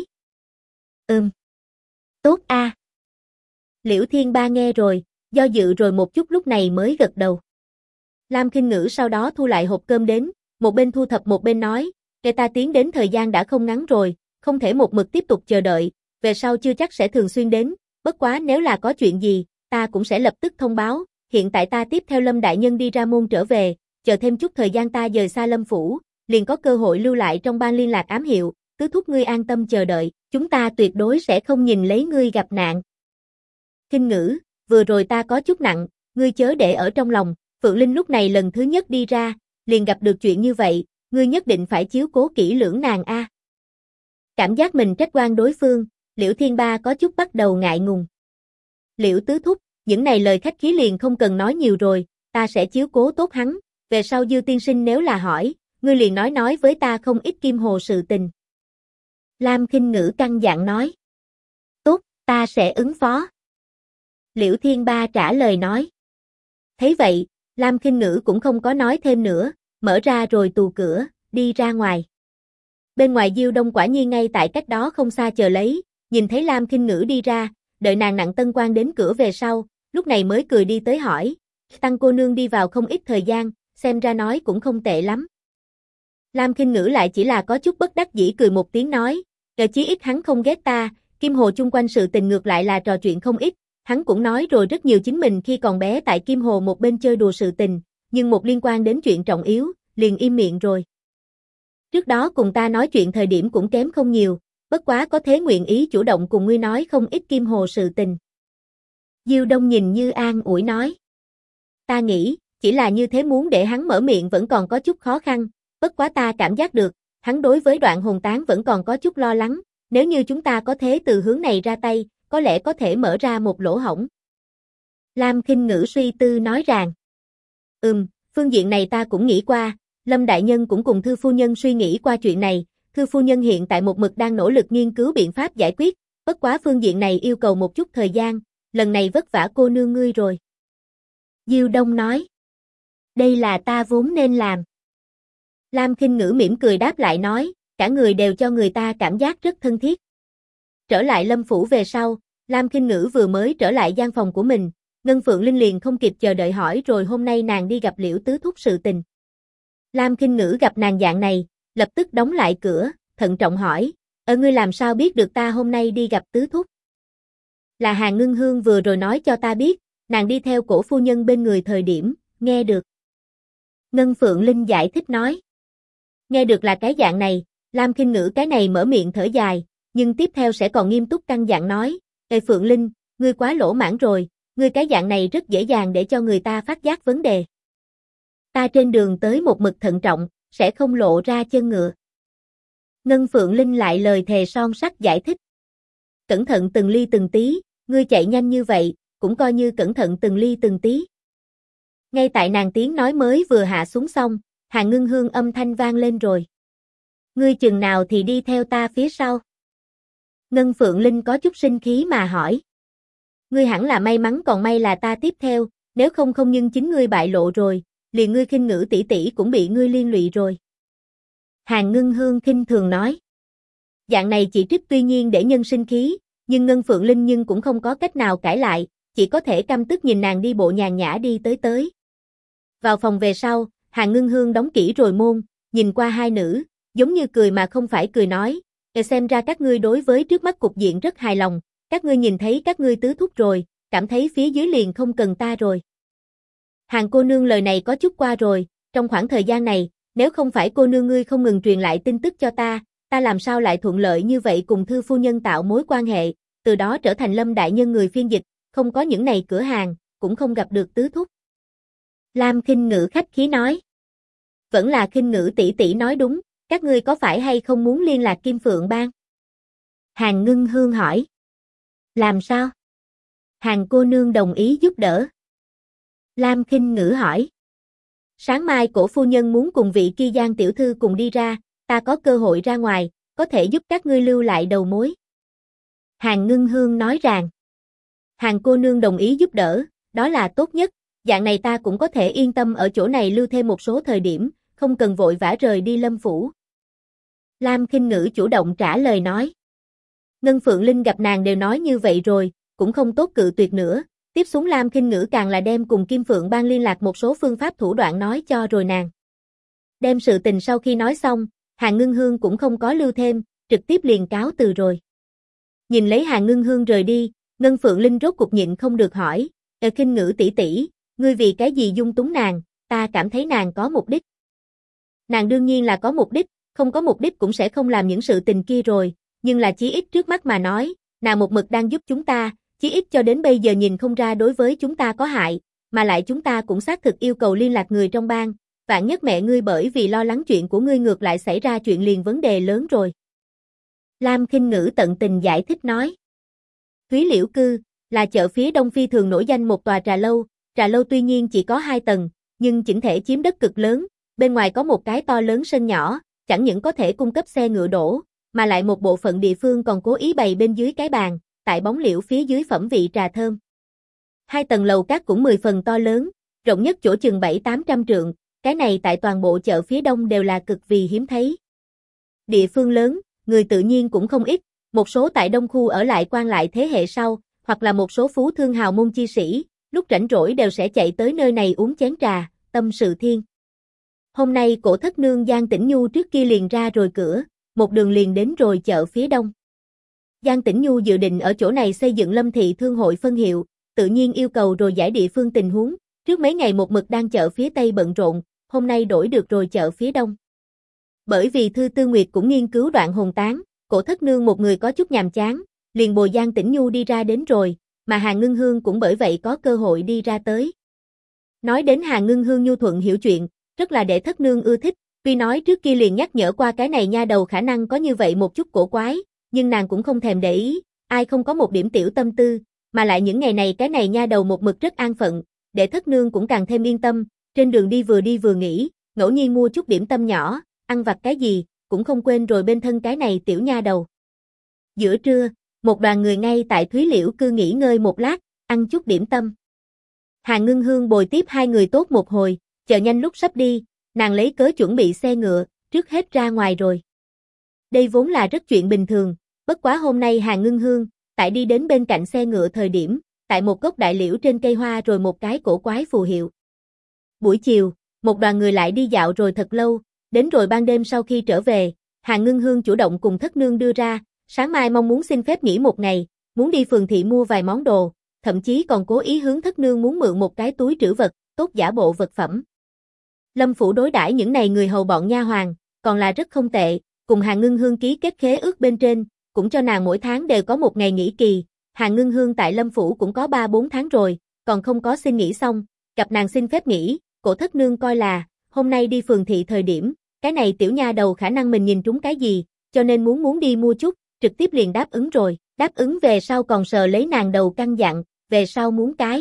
Tốt a. Liễu Thiên Ba nghe rồi, do dự rồi một chút lúc này mới gật đầu. Lam Khinh Ngữ sau đó thu lại hộp cơm đến, một bên thu thập một bên nói, ta tiến đến thời gian đã không ngắn rồi, không thể một mực tiếp tục chờ đợi, về sau chưa chắc sẽ thường xuyên đến, bất quá nếu là có chuyện gì, ta cũng sẽ lập tức thông báo, hiện tại ta tiếp theo Lâm đại nhân đi ra môn trở về, chờ thêm chút thời gian ta dời xa Lâm phủ, liền có cơ hội lưu lại trong ban liên lạc ám hiệu, tứ thúc ngươi an tâm chờ đợi, chúng ta tuyệt đối sẽ không nhìn lấy ngươi gặp nạn. Khinh Ngữ, vừa rồi ta có chút nặng, ngươi chớ để ở trong lòng, Phượng Linh lúc này lần thứ nhất đi ra, liền gặp được chuyện như vậy, ngươi nhất định phải chiếu cố kỹ lưỡng nàng a. Cảm giác mình trách oan đối phương, Liễu Thiên Ba có chút bắt đầu ngại ngùng. Liễu tứ thúc, những này lời khách khí liền không cần nói nhiều rồi, ta sẽ chiếu cố tốt hắn, về sau Dư tiên sinh nếu là hỏi, ngươi liền nói với ta không ít Kim Hồ sự tình. Lam Khinh Ngữ căng dặn nói. Tốt, ta sẽ ứng phó. Liễu Thiên Ba trả lời nói. Thấy vậy, Lam Khinh Ngữ cũng không có nói thêm nữa, mở ra rồi tù cửa, đi ra ngoài. Bên ngoài Diêu Đông quả nhiên ngay tại cách đó không xa chờ lấy, nhìn thấy Lam Khinh Ngữ đi ra, đợi nàng nặng tân quan đến cửa về sau, lúc này mới cười đi tới hỏi, Tăng cô nương đi vào không ít thời gian, xem ra nói cũng không tệ lắm. Lam Khinh Ngữ lại chỉ là có chút bất đắc dĩ cười một tiếng nói, chí ít hắn không ghét ta, Kim Hồ chung quanh sự tình ngược lại là trò chuyện không ít, hắn cũng nói rồi rất nhiều chính mình khi còn bé tại Kim Hồ một bên chơi đùa sự tình, nhưng một liên quan đến chuyện trọng yếu, liền im miệng rồi. Trước đó cùng ta nói chuyện thời điểm cũng kém không nhiều, bất quá có thế nguyện ý chủ động cùng ngươi nói không ít Kim Hồ sự tình. Diêu Đông nhìn như an ủi nói. Ta nghĩ, chỉ là như thế muốn để hắn mở miệng vẫn còn có chút khó khăn, bất quá ta cảm giác được, hắn đối với đoạn hồn tán vẫn còn có chút lo lắng, nếu như chúng ta có thế từ hướng này ra tay, có lẽ có thể mở ra một lỗ hổng. Lam Khinh Ngữ suy tư nói rằng, phương diện này ta cũng nghĩ qua, Lâm đại nhân cũng cùng Thư phu nhân suy nghĩ qua chuyện này, Thư phu nhân hiện tại một mực đang nỗ lực nghiên cứu biện pháp giải quyết, bất quá phương diện này yêu cầu một chút thời gian, lần này vất vả cô nương ngươi rồi. Diêu Đông nói, đây là ta vốn nên làm. Lam Khinh Ngữ mỉm cười đáp lại nói, cả người đều cho người ta cảm giác rất thân thiết. Trở lại Lâm phủ về sau, Lam Khinh Ngữ vừa mới trở lại gian phòng của mình, Ngân Phượng Linh liền không kịp chờ đợi hỏi rồi hôm nay nàng đi gặp Liễu tứ thúc sự tình. Lam Khinh Ngữ gặp nàng dạng này, lập tức đóng lại cửa, thận trọng hỏi, ngươi làm sao biết được ta hôm nay đi gặp tứ thúc? Là Hàn Ngưng Hương vừa rồi nói cho ta biết, nàng đi theo Cổ phu nhân bên người thời điểm, nghe được. Ngân Phượng Linh giải thích nói. Nghe được là cái dạng này, Lam Khinh Ngữ cái này mở miệng thở dài, nhưng tiếp theo sẽ còn nghiêm túc căn dặn nói, Ê Phượng Linh, ngươi quá lỗ mãn rồi, ngươi cái dạng này rất dễ dàng để cho người ta phát giác vấn đề. Ta trên đường tới một mực thận trọng, sẽ không lộ ra chân ngựa. Ngân Phượng Linh lại lời thề son sắt giải thích. Cẩn thận từng ly từng tí, ngươi chạy nhanh như vậy, cũng coi như cẩn thận từng ly từng tí. Ngay tại nàng tiếng nói mới vừa hạ xuống xong, Hàn Ngưng Hương âm thanh vang lên rồi. Ngươi chừng nào thì đi theo ta phía sau. Ngân Phượng Linh có chút sinh khí mà hỏi. Ngươi hẳn là may mắn còn may là ta tiếp theo, nếu không nhưng chính ngươi bại lộ rồi, liền ngươi Khinh Ngữ tỷ tỷ cũng bị ngươi liên lụy rồi. Hàn Ngưng Hương khinh thường nói. Dạng này chỉ trích tuy nhiên để nhân sinh khí, nhưng Ngân Phượng Linh nhưng cũng không có cách nào cãi lại, chỉ có thể căm tức nhìn nàng đi bộ nhàn nhã đi tới. Vào phòng về sau, Hàn Ngưng Hương đóng kỹ rồi môn, nhìn qua hai nữ, giống như cười mà không phải cười nói, xem ra các ngươi đối với trước mắt cục diện rất hài lòng, các ngươi nhìn thấy các ngươi tứ thúc rồi, cảm thấy phía dưới liền không cần ta rồi. Hàn cô nương lời này có chút qua rồi, trong khoảng thời gian này, nếu không phải cô nương ngươi không ngừng truyền lại tin tức cho ta làm sao lại thuận lợi như vậy cùng Thư phu nhân tạo mối quan hệ, từ đó trở thành Lâm đại nhân người phiên dịch, không có những này cửa hàng, cũng không gặp được tứ thúc. Lam Khinh Ngữ khách khí nói. Vẫn là Khinh Ngữ tỷ tỷ nói đúng, các ngươi có phải hay không muốn liên lạc Kim Phượng Bang? Hàn Ngưng Hương hỏi. Làm sao? Hàn cô nương đồng ý giúp đỡ. Lam Khinh Ngữ hỏi. Sáng mai Cổ phu nhân muốn cùng vị kia Giang tiểu thư cùng đi ra, ta có cơ hội ra ngoài, có thể giúp các ngươi lưu lại đầu mối. Hàn Ngưng Hương nói rằng. Hàn cô nương đồng ý giúp đỡ, đó là tốt nhất, dạng này ta cũng có thể yên tâm ở chỗ này lưu thêm một số thời điểm, không cần vội vã rời đi Lâm phủ. Lam Khinh Ngữ chủ động trả lời nói. Ngân Phượng Linh gặp nàng đều nói như vậy rồi, cũng không tốt cự tuyệt nữa, tiếp xuống Lam Khinh Ngữ càng là đem cùng Kim Phượng Bang liên lạc một số phương pháp thủ đoạn nói cho rồi nàng. Đem sự tình sau khi nói xong, Hàn Ngưng Hương cũng không có lưu thêm, trực tiếp liền cáo từ rồi. Nhìn lấy Hàn Ngưng Hương rời đi, Ngân Phượng Linh rốt cục nhịn không được hỏi, Khinh Ngữ tỷ tỷ, ngươi vì cái gì dung túng nàng, ta cảm thấy nàng có mục đích. Nàng đương nhiên là có mục đích, không có mục đích cũng sẽ không làm những sự tình kia rồi, nhưng là chí ít trước mắt mà nói, nàng một mực đang giúp chúng ta, chí ít cho đến bây giờ nhìn không ra đối với chúng ta có hại, mà lại chúng ta cũng xác thực yêu cầu liên lạc người trong bang, vạn nhất mẹ ngươi bởi vì lo lắng chuyện của ngươi ngược lại xảy ra chuyện liền vấn đề lớn rồi. Lam Khinh Ngữ tận tình giải thích nói. Thúy Liễu Cư, là chợ phía đông phi thường nổi danh một tòa trà lâu tuy nhiên chỉ có 2 tầng, nhưng chỉnh thể chiếm đất cực lớn, bên ngoài có một cái to lớn sân nhỏ, chẳng những có thể cung cấp xe ngựa đổ, mà lại một bộ phận địa phương còn cố ý bày bên dưới cái bàn, tại bóng liễu phía dưới phẩm vị trà thơm. 2 tầng lầu các cũng 10 phần to lớn, rộng nhất chỗ chừng 700-800 trượng, cái này tại toàn bộ chợ phía đông đều là cực vì hiếm thấy. Địa phương lớn, người tự nhiên cũng không ít, một số tại đông khu ở lại quan lại thế hệ sau, hoặc là một số phú thương hào môn chi sĩ, lúc rảnh rỗi đều sẽ chạy tới nơi này uống chén trà, tâm sự thiên. Hôm nay Cổ thất nương Giang Tĩnh Nhu trước kia liền ra rồi cửa, một đường liền đến rồi chợ phía đông. Giang Tĩnh Nhu dự định ở chỗ này xây dựng Lâm thị thương hội phân hiệu, tự nhiên yêu cầu rồi giải địa phương tình huống, trước mấy ngày một mực đang chợ phía tây bận rộn, hôm nay đổi được rồi chợ phía đông. Bởi vì Thư Tư Nguyệt cũng nghiên cứu đoạn hồn tán, Cổ thất nương một người có chút nhàm chán, liền bồi Giang Tĩnh Nhu đi ra đến rồi, mà Hàn Ngưng Hương cũng bởi vậy có cơ hội đi ra tới. Nói đến Hàn Ngưng Hương nhu thuận hiểu chuyện, rất là để thất nương ưa thích, tuy nói trước kia liền nhắc nhở qua cái này nha đầu khả năng có như vậy một chút cổ quái, nhưng nàng cũng không thèm để ý, ai không có một điểm tiểu tâm tư, mà lại những ngày này cái này nha đầu một mực rất an phận, để thất nương cũng càng thêm yên tâm, trên đường đi vừa nghỉ, ngẫu nhiên mua chút điểm tâm nhỏ, ăn vặt cái gì, cũng không quên rồi bên thân cái này tiểu nha đầu. Giữa trưa, một đoàn người ngay tại Thúy Liễu Cư nghỉ ngơi một lát, ăn chút điểm tâm. Hàn Ngưng Hương bồi tiếp hai người tốt một hồi, chờ nhanh lúc sắp đi, nàng lấy cớ chuẩn bị xe ngựa, trước hết ra ngoài rồi. Đây vốn là rất chuyện bình thường, bất quá hôm nay Hàn Ngưng Hương, tại đi đến bên cạnh xe ngựa thời điểm, tại một gốc đại liễu trên cây hoa rồi một cái cổ quái phù hiệu. Buổi chiều, một đoàn người lại đi dạo rồi thật lâu, đến rồi ban đêm sau khi trở về, Hàn Ngưng Hương chủ động cùng thất nương đưa ra, sáng mai mong muốn xin phép nghỉ một ngày, muốn đi phường thị mua vài món đồ, thậm chí còn cố ý hướng thất nương muốn mượn một cái túi trữ vật, tốt giả bộ vật phẩm. Lâm Phủ đối đãi những này người hầu bọn nha hoàn, còn là rất không tệ, cùng Hàn Ngưng Hương ký kết khế ước bên trên, cũng cho nàng mỗi tháng đều có một ngày nghỉ kỳ. Hàn Ngưng Hương tại Lâm Phủ cũng có 3-4 tháng rồi, còn không có xin nghỉ xong, gặp nàng xin phép nghỉ, cổ thất nương coi là, hôm nay đi phường thị thời điểm, cái này tiểu nha đầu khả năng mình nhìn trúng cái gì, cho nên muốn đi mua chút, trực tiếp liền đáp ứng rồi, đáp ứng về sau còn sờ lấy nàng đầu căn dặn, về sau muốn cái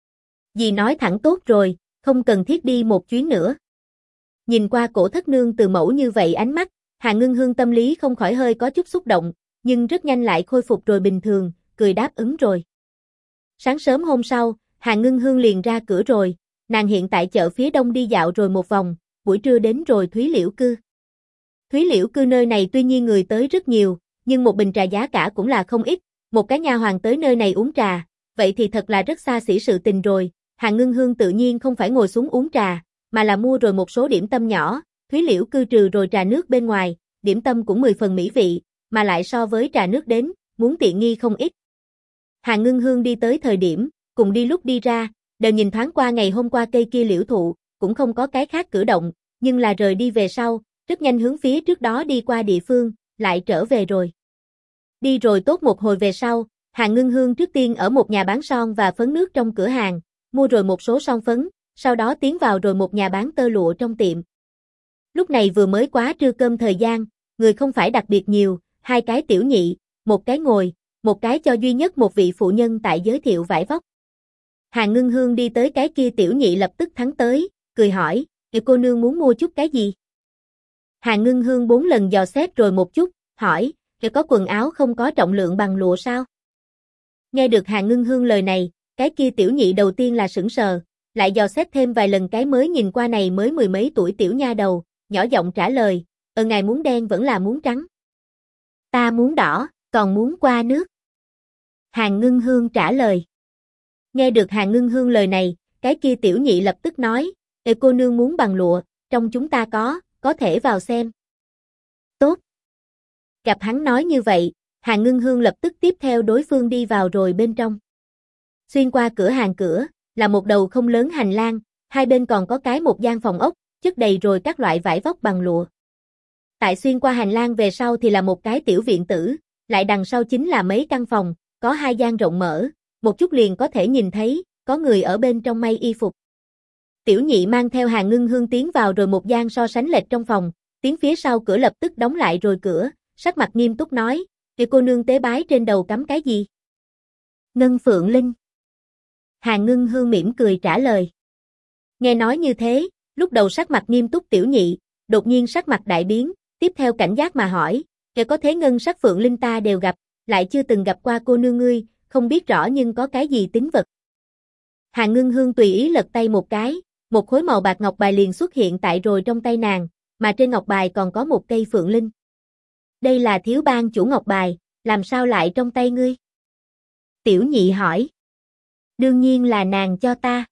gì nói thẳng tốt rồi, không cần thiết đi một chuyến nữa. Nhìn qua cổ thất nương từ mẫu như vậy ánh mắt, Hàn Ngưng Hương tâm lý không khỏi hơi có chút xúc động, nhưng rất nhanh lại khôi phục rồi bình thường, cười đáp ứng rồi. Sáng sớm hôm sau, Hàn Ngưng Hương liền ra cửa rồi, nàng hiện tại chợ phía đông đi dạo rồi một vòng, buổi trưa đến rồi Thúy Liễu Cư. Thúy Liễu Cư nơi này tuy nhiên người tới rất nhiều, nhưng một bình trà giá cả cũng là không ít, một cái nha hoàn tới nơi này uống trà, vậy thì thật là rất xa xỉ sự tình rồi. Hàn Ngưng Hương tự nhiên không phải ngồi xuống uống trà, mà là mua rồi một số điểm tâm nhỏ. Thúy Liễu Cư trừ rồi trà nước bên ngoài, điểm tâm cũng 10 phần mỹ vị, mà lại so với trà nước đến, muốn tiện nghi không ít. Hàn Ngưng Hương đi tới thời điểm, cùng đi lúc đi ra, đều nhìn thoáng qua ngày hôm qua cây kia liễu thụ, cũng không có cái khác cử động, nhưng là rời đi về sau, rất nhanh hướng phía trước đó đi qua địa phương, lại trở về rồi. Đi rồi tốt một hồi về sau, Hàn Ngưng Hương trước tiên ở một nhà bán son và phấn nước trong cửa hàng, mua rồi một số son phấn, sau đó tiến vào rồi một nhà bán tơ lụa trong tiệm. Lúc này vừa mới quá trưa cơm thời gian, người không phải đặc biệt nhiều, 2 cái tiểu nhị, một cái ngồi, một cái cho duy nhất một vị phụ nhân tại giới thiệu vải vóc. Hàn Ngưng Hương đi tới cái kia tiểu nhị lập tức thắng tới, cười hỏi, cô nương muốn mua chút cái gì? Hàn Ngưng Hương 4 lần dò xét rồi một chút, hỏi, có quần áo không có trọng lượng bằng lụa sao? Nghe được Hàn Ngưng Hương lời này, cái kia tiểu nhị đầu tiên là sững sờ, lại dò xét thêm vài lần cái mới nhìn qua này mới 10 mấy tuổi tiểu nha đầu, nhỏ giọng trả lời, ngài muốn đen vẫn là muốn trắng? Ta muốn đỏ, còn muốn qua nước. Hàn Ngưng Hương trả lời. Nghe được Hàn Ngưng Hương lời này, cái kia tiểu nhị lập tức nói, cô nương muốn bằng lụa, trong chúng ta có thể vào xem. Tốt. Gặp hắn nói như vậy, Hàn Ngưng Hương lập tức tiếp theo đối phương đi vào rồi bên trong. Xuyên qua cửa hàng cửa, là một đầu không lớn hành lang, hai bên còn có cái một gian phòng ốc, chất đầy rồi các loại vải vóc bằng lụa. Tại xuyên qua hành lang về sau thì là một cái tiểu viện tử, lại đằng sau chính là mấy căn phòng, có 2 gian rộng mở, một chút liền có thể nhìn thấy, có người ở bên trong may y phục. Tiểu nhị mang theo Hàn Ngưng Hương tiến vào rồi một gian so sánh lệch trong phòng, tiến phía sau cửa lập tức đóng lại rồi cửa, sắc mặt nghiêm túc nói, cô nương tế bái trên đầu cắm cái gì? Ngân Phượng Linh. Hàn Ngưng Hương mỉm cười trả lời. Nghe nói như thế, lúc đầu sắc mặt nghiêm túc tiểu nhị, đột nhiên sắc mặt đại biến, tiếp theo cảnh giác mà hỏi, có thế ngân sắc Phượng Linh ta đều gặp, lại chưa từng gặp qua cô nương ngươi, không biết rõ nhưng có cái gì tín vật. Hàn Ngưng Hương tùy ý lật tay một cái, một khối màu bạc ngọc bài liền xuất hiện tại rồi trong tay nàng, mà trên ngọc bài còn có một cây Phượng Linh. Đây là thiếu bang chủ ngọc bài, làm sao lại trong tay ngươi? Tiểu nhị hỏi. Đương nhiên là nàng cho ta.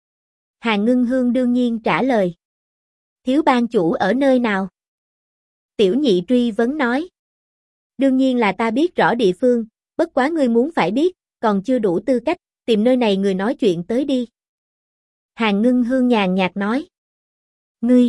Hàn Ngưng Hương đương nhiên trả lời. Thiếu bang chủ ở nơi nào? Tiểu nhị truy vấn nói. Đương nhiên là ta biết rõ địa phương, bất quá ngươi muốn phải biết, còn chưa đủ tư cách, tìm nơi này người nói chuyện tới đi. Hàn Ngưng Hương nhàn nhạt nói. Ngươi.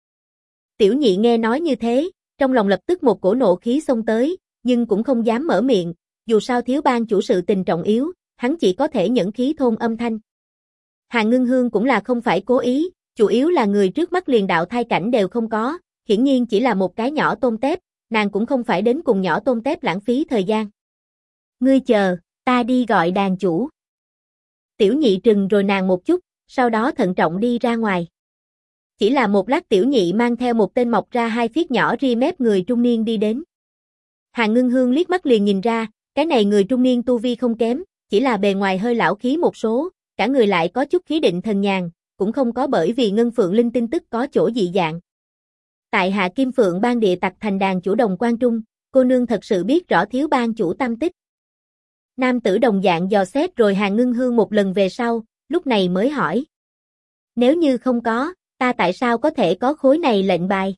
Tiểu nhị nghe nói như thế, trong lòng lập tức một cổ nộ khí xông tới, nhưng cũng không dám mở miệng, dù sao thiếu bang chủ sự tình trọng yếu, hắn chỉ có thể nhẫn khí thôn âm thanh. Hàn Ngưng Hương cũng là không phải cố ý, chủ yếu là người trước mắt liền đạo thai cảnh đều không có, hiển nhiên chỉ là một cái nhỏ tôm tép, nàng cũng không phải đến cùng nhỏ tôm tép lãng phí thời gian. Ngươi chờ, ta đi gọi đàn chủ. Tiểu nhị trừng rồi nàng một chút, sau đó thận trọng đi ra ngoài. Chỉ là một lát tiểu nhị mang theo một tên mọc ra 2 phiết nhỏ ri mép người trung niên đi đến. Hàn Ngưng Hương liếc mắt liền nhìn ra, cái này người trung niên tu vi không kém, chỉ là bề ngoài hơi lão khí một số, cả người lại có chút khí định thần nhàn, cũng không có bởi vì Ngân Phượng Linh tin tức có chỗ dị dạng. Tại Hạ Kim Phượng Bang địa tặc thành đàn chủ Đồng Quan Trung, cô nương thật sự biết rõ thiếu bang chủ tâm tích. Nam tử đồng dạng dò xét rồi Hàn Ngưng Hương một lần về sau, lúc này mới hỏi. Nếu như không có, ta tại sao có thể có khối này lệnh bài?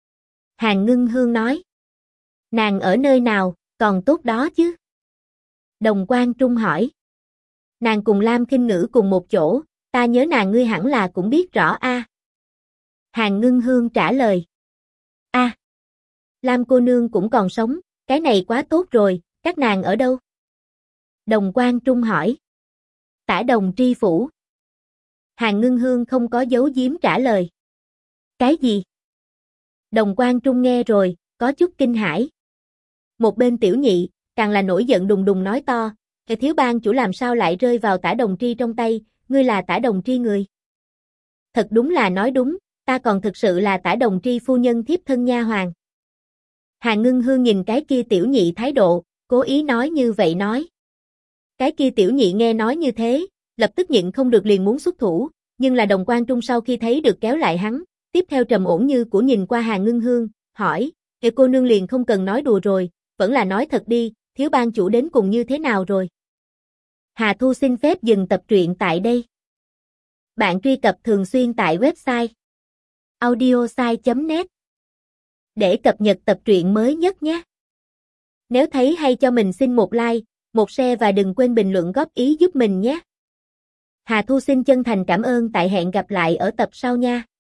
Hàn Ngưng Hương nói. Nàng ở nơi nào, còn tốt đó chứ. Đồng Quang Trung hỏi. Nàng cùng Lam Khinh Ngữ cùng một chỗ, ta nhớ nàng ngươi hẳn là cũng biết rõ a. Hàn Ngưng Hương trả lời. A, Lam cô nương cũng còn sống, cái này quá tốt rồi, các nàng ở đâu? Đồng Quang Trung hỏi. Tả Đồng Tri Phủ. Hàn Ngưng Hương không có giấu giếm trả lời. Cái gì? Đồng Quang Trung nghe rồi, có chút kinh hãi. Một bên Tiểu Nhị, càng là nổi giận đùng đùng nói to, thiếu bang chủ làm sao lại rơi vào Tả Đồng Tri trong tay, ngươi là Tả Đồng Tri người. Thật đúng là nói đúng, ta còn thực sự là Tả Đồng Tri phu nhân thiếp thân nha hoàn. Hàn Ngưng Hương nhìn cái kia Tiểu Nhị thái độ, cố ý nói như vậy nói. Cái kia Tiểu Nhị nghe nói như thế, lập tức nhịn không được liền muốn xuất thủ, nhưng là Đồng Quang Trung sau khi thấy được kéo lại hắn, tiếp theo trầm ổn như của nhìn qua Hàn Ngưng Hương, hỏi, cô nương liền không cần nói đùa rồi, vẫn là nói thật đi, thiếu bang chủ đến cùng như thế nào rồi? Hà Thu xin phép dừng tập truyện tại đây. Bạn truy cập thường xuyên tại website audiosai.net để cập nhật tập truyện mới nhất nhé. Nếu thấy hay cho mình xin một like, một share và đừng quên bình luận góp ý giúp mình nhé. Hà Thu xin chân thành cảm ơn, tại hẹn gặp lại ở tập sau nha.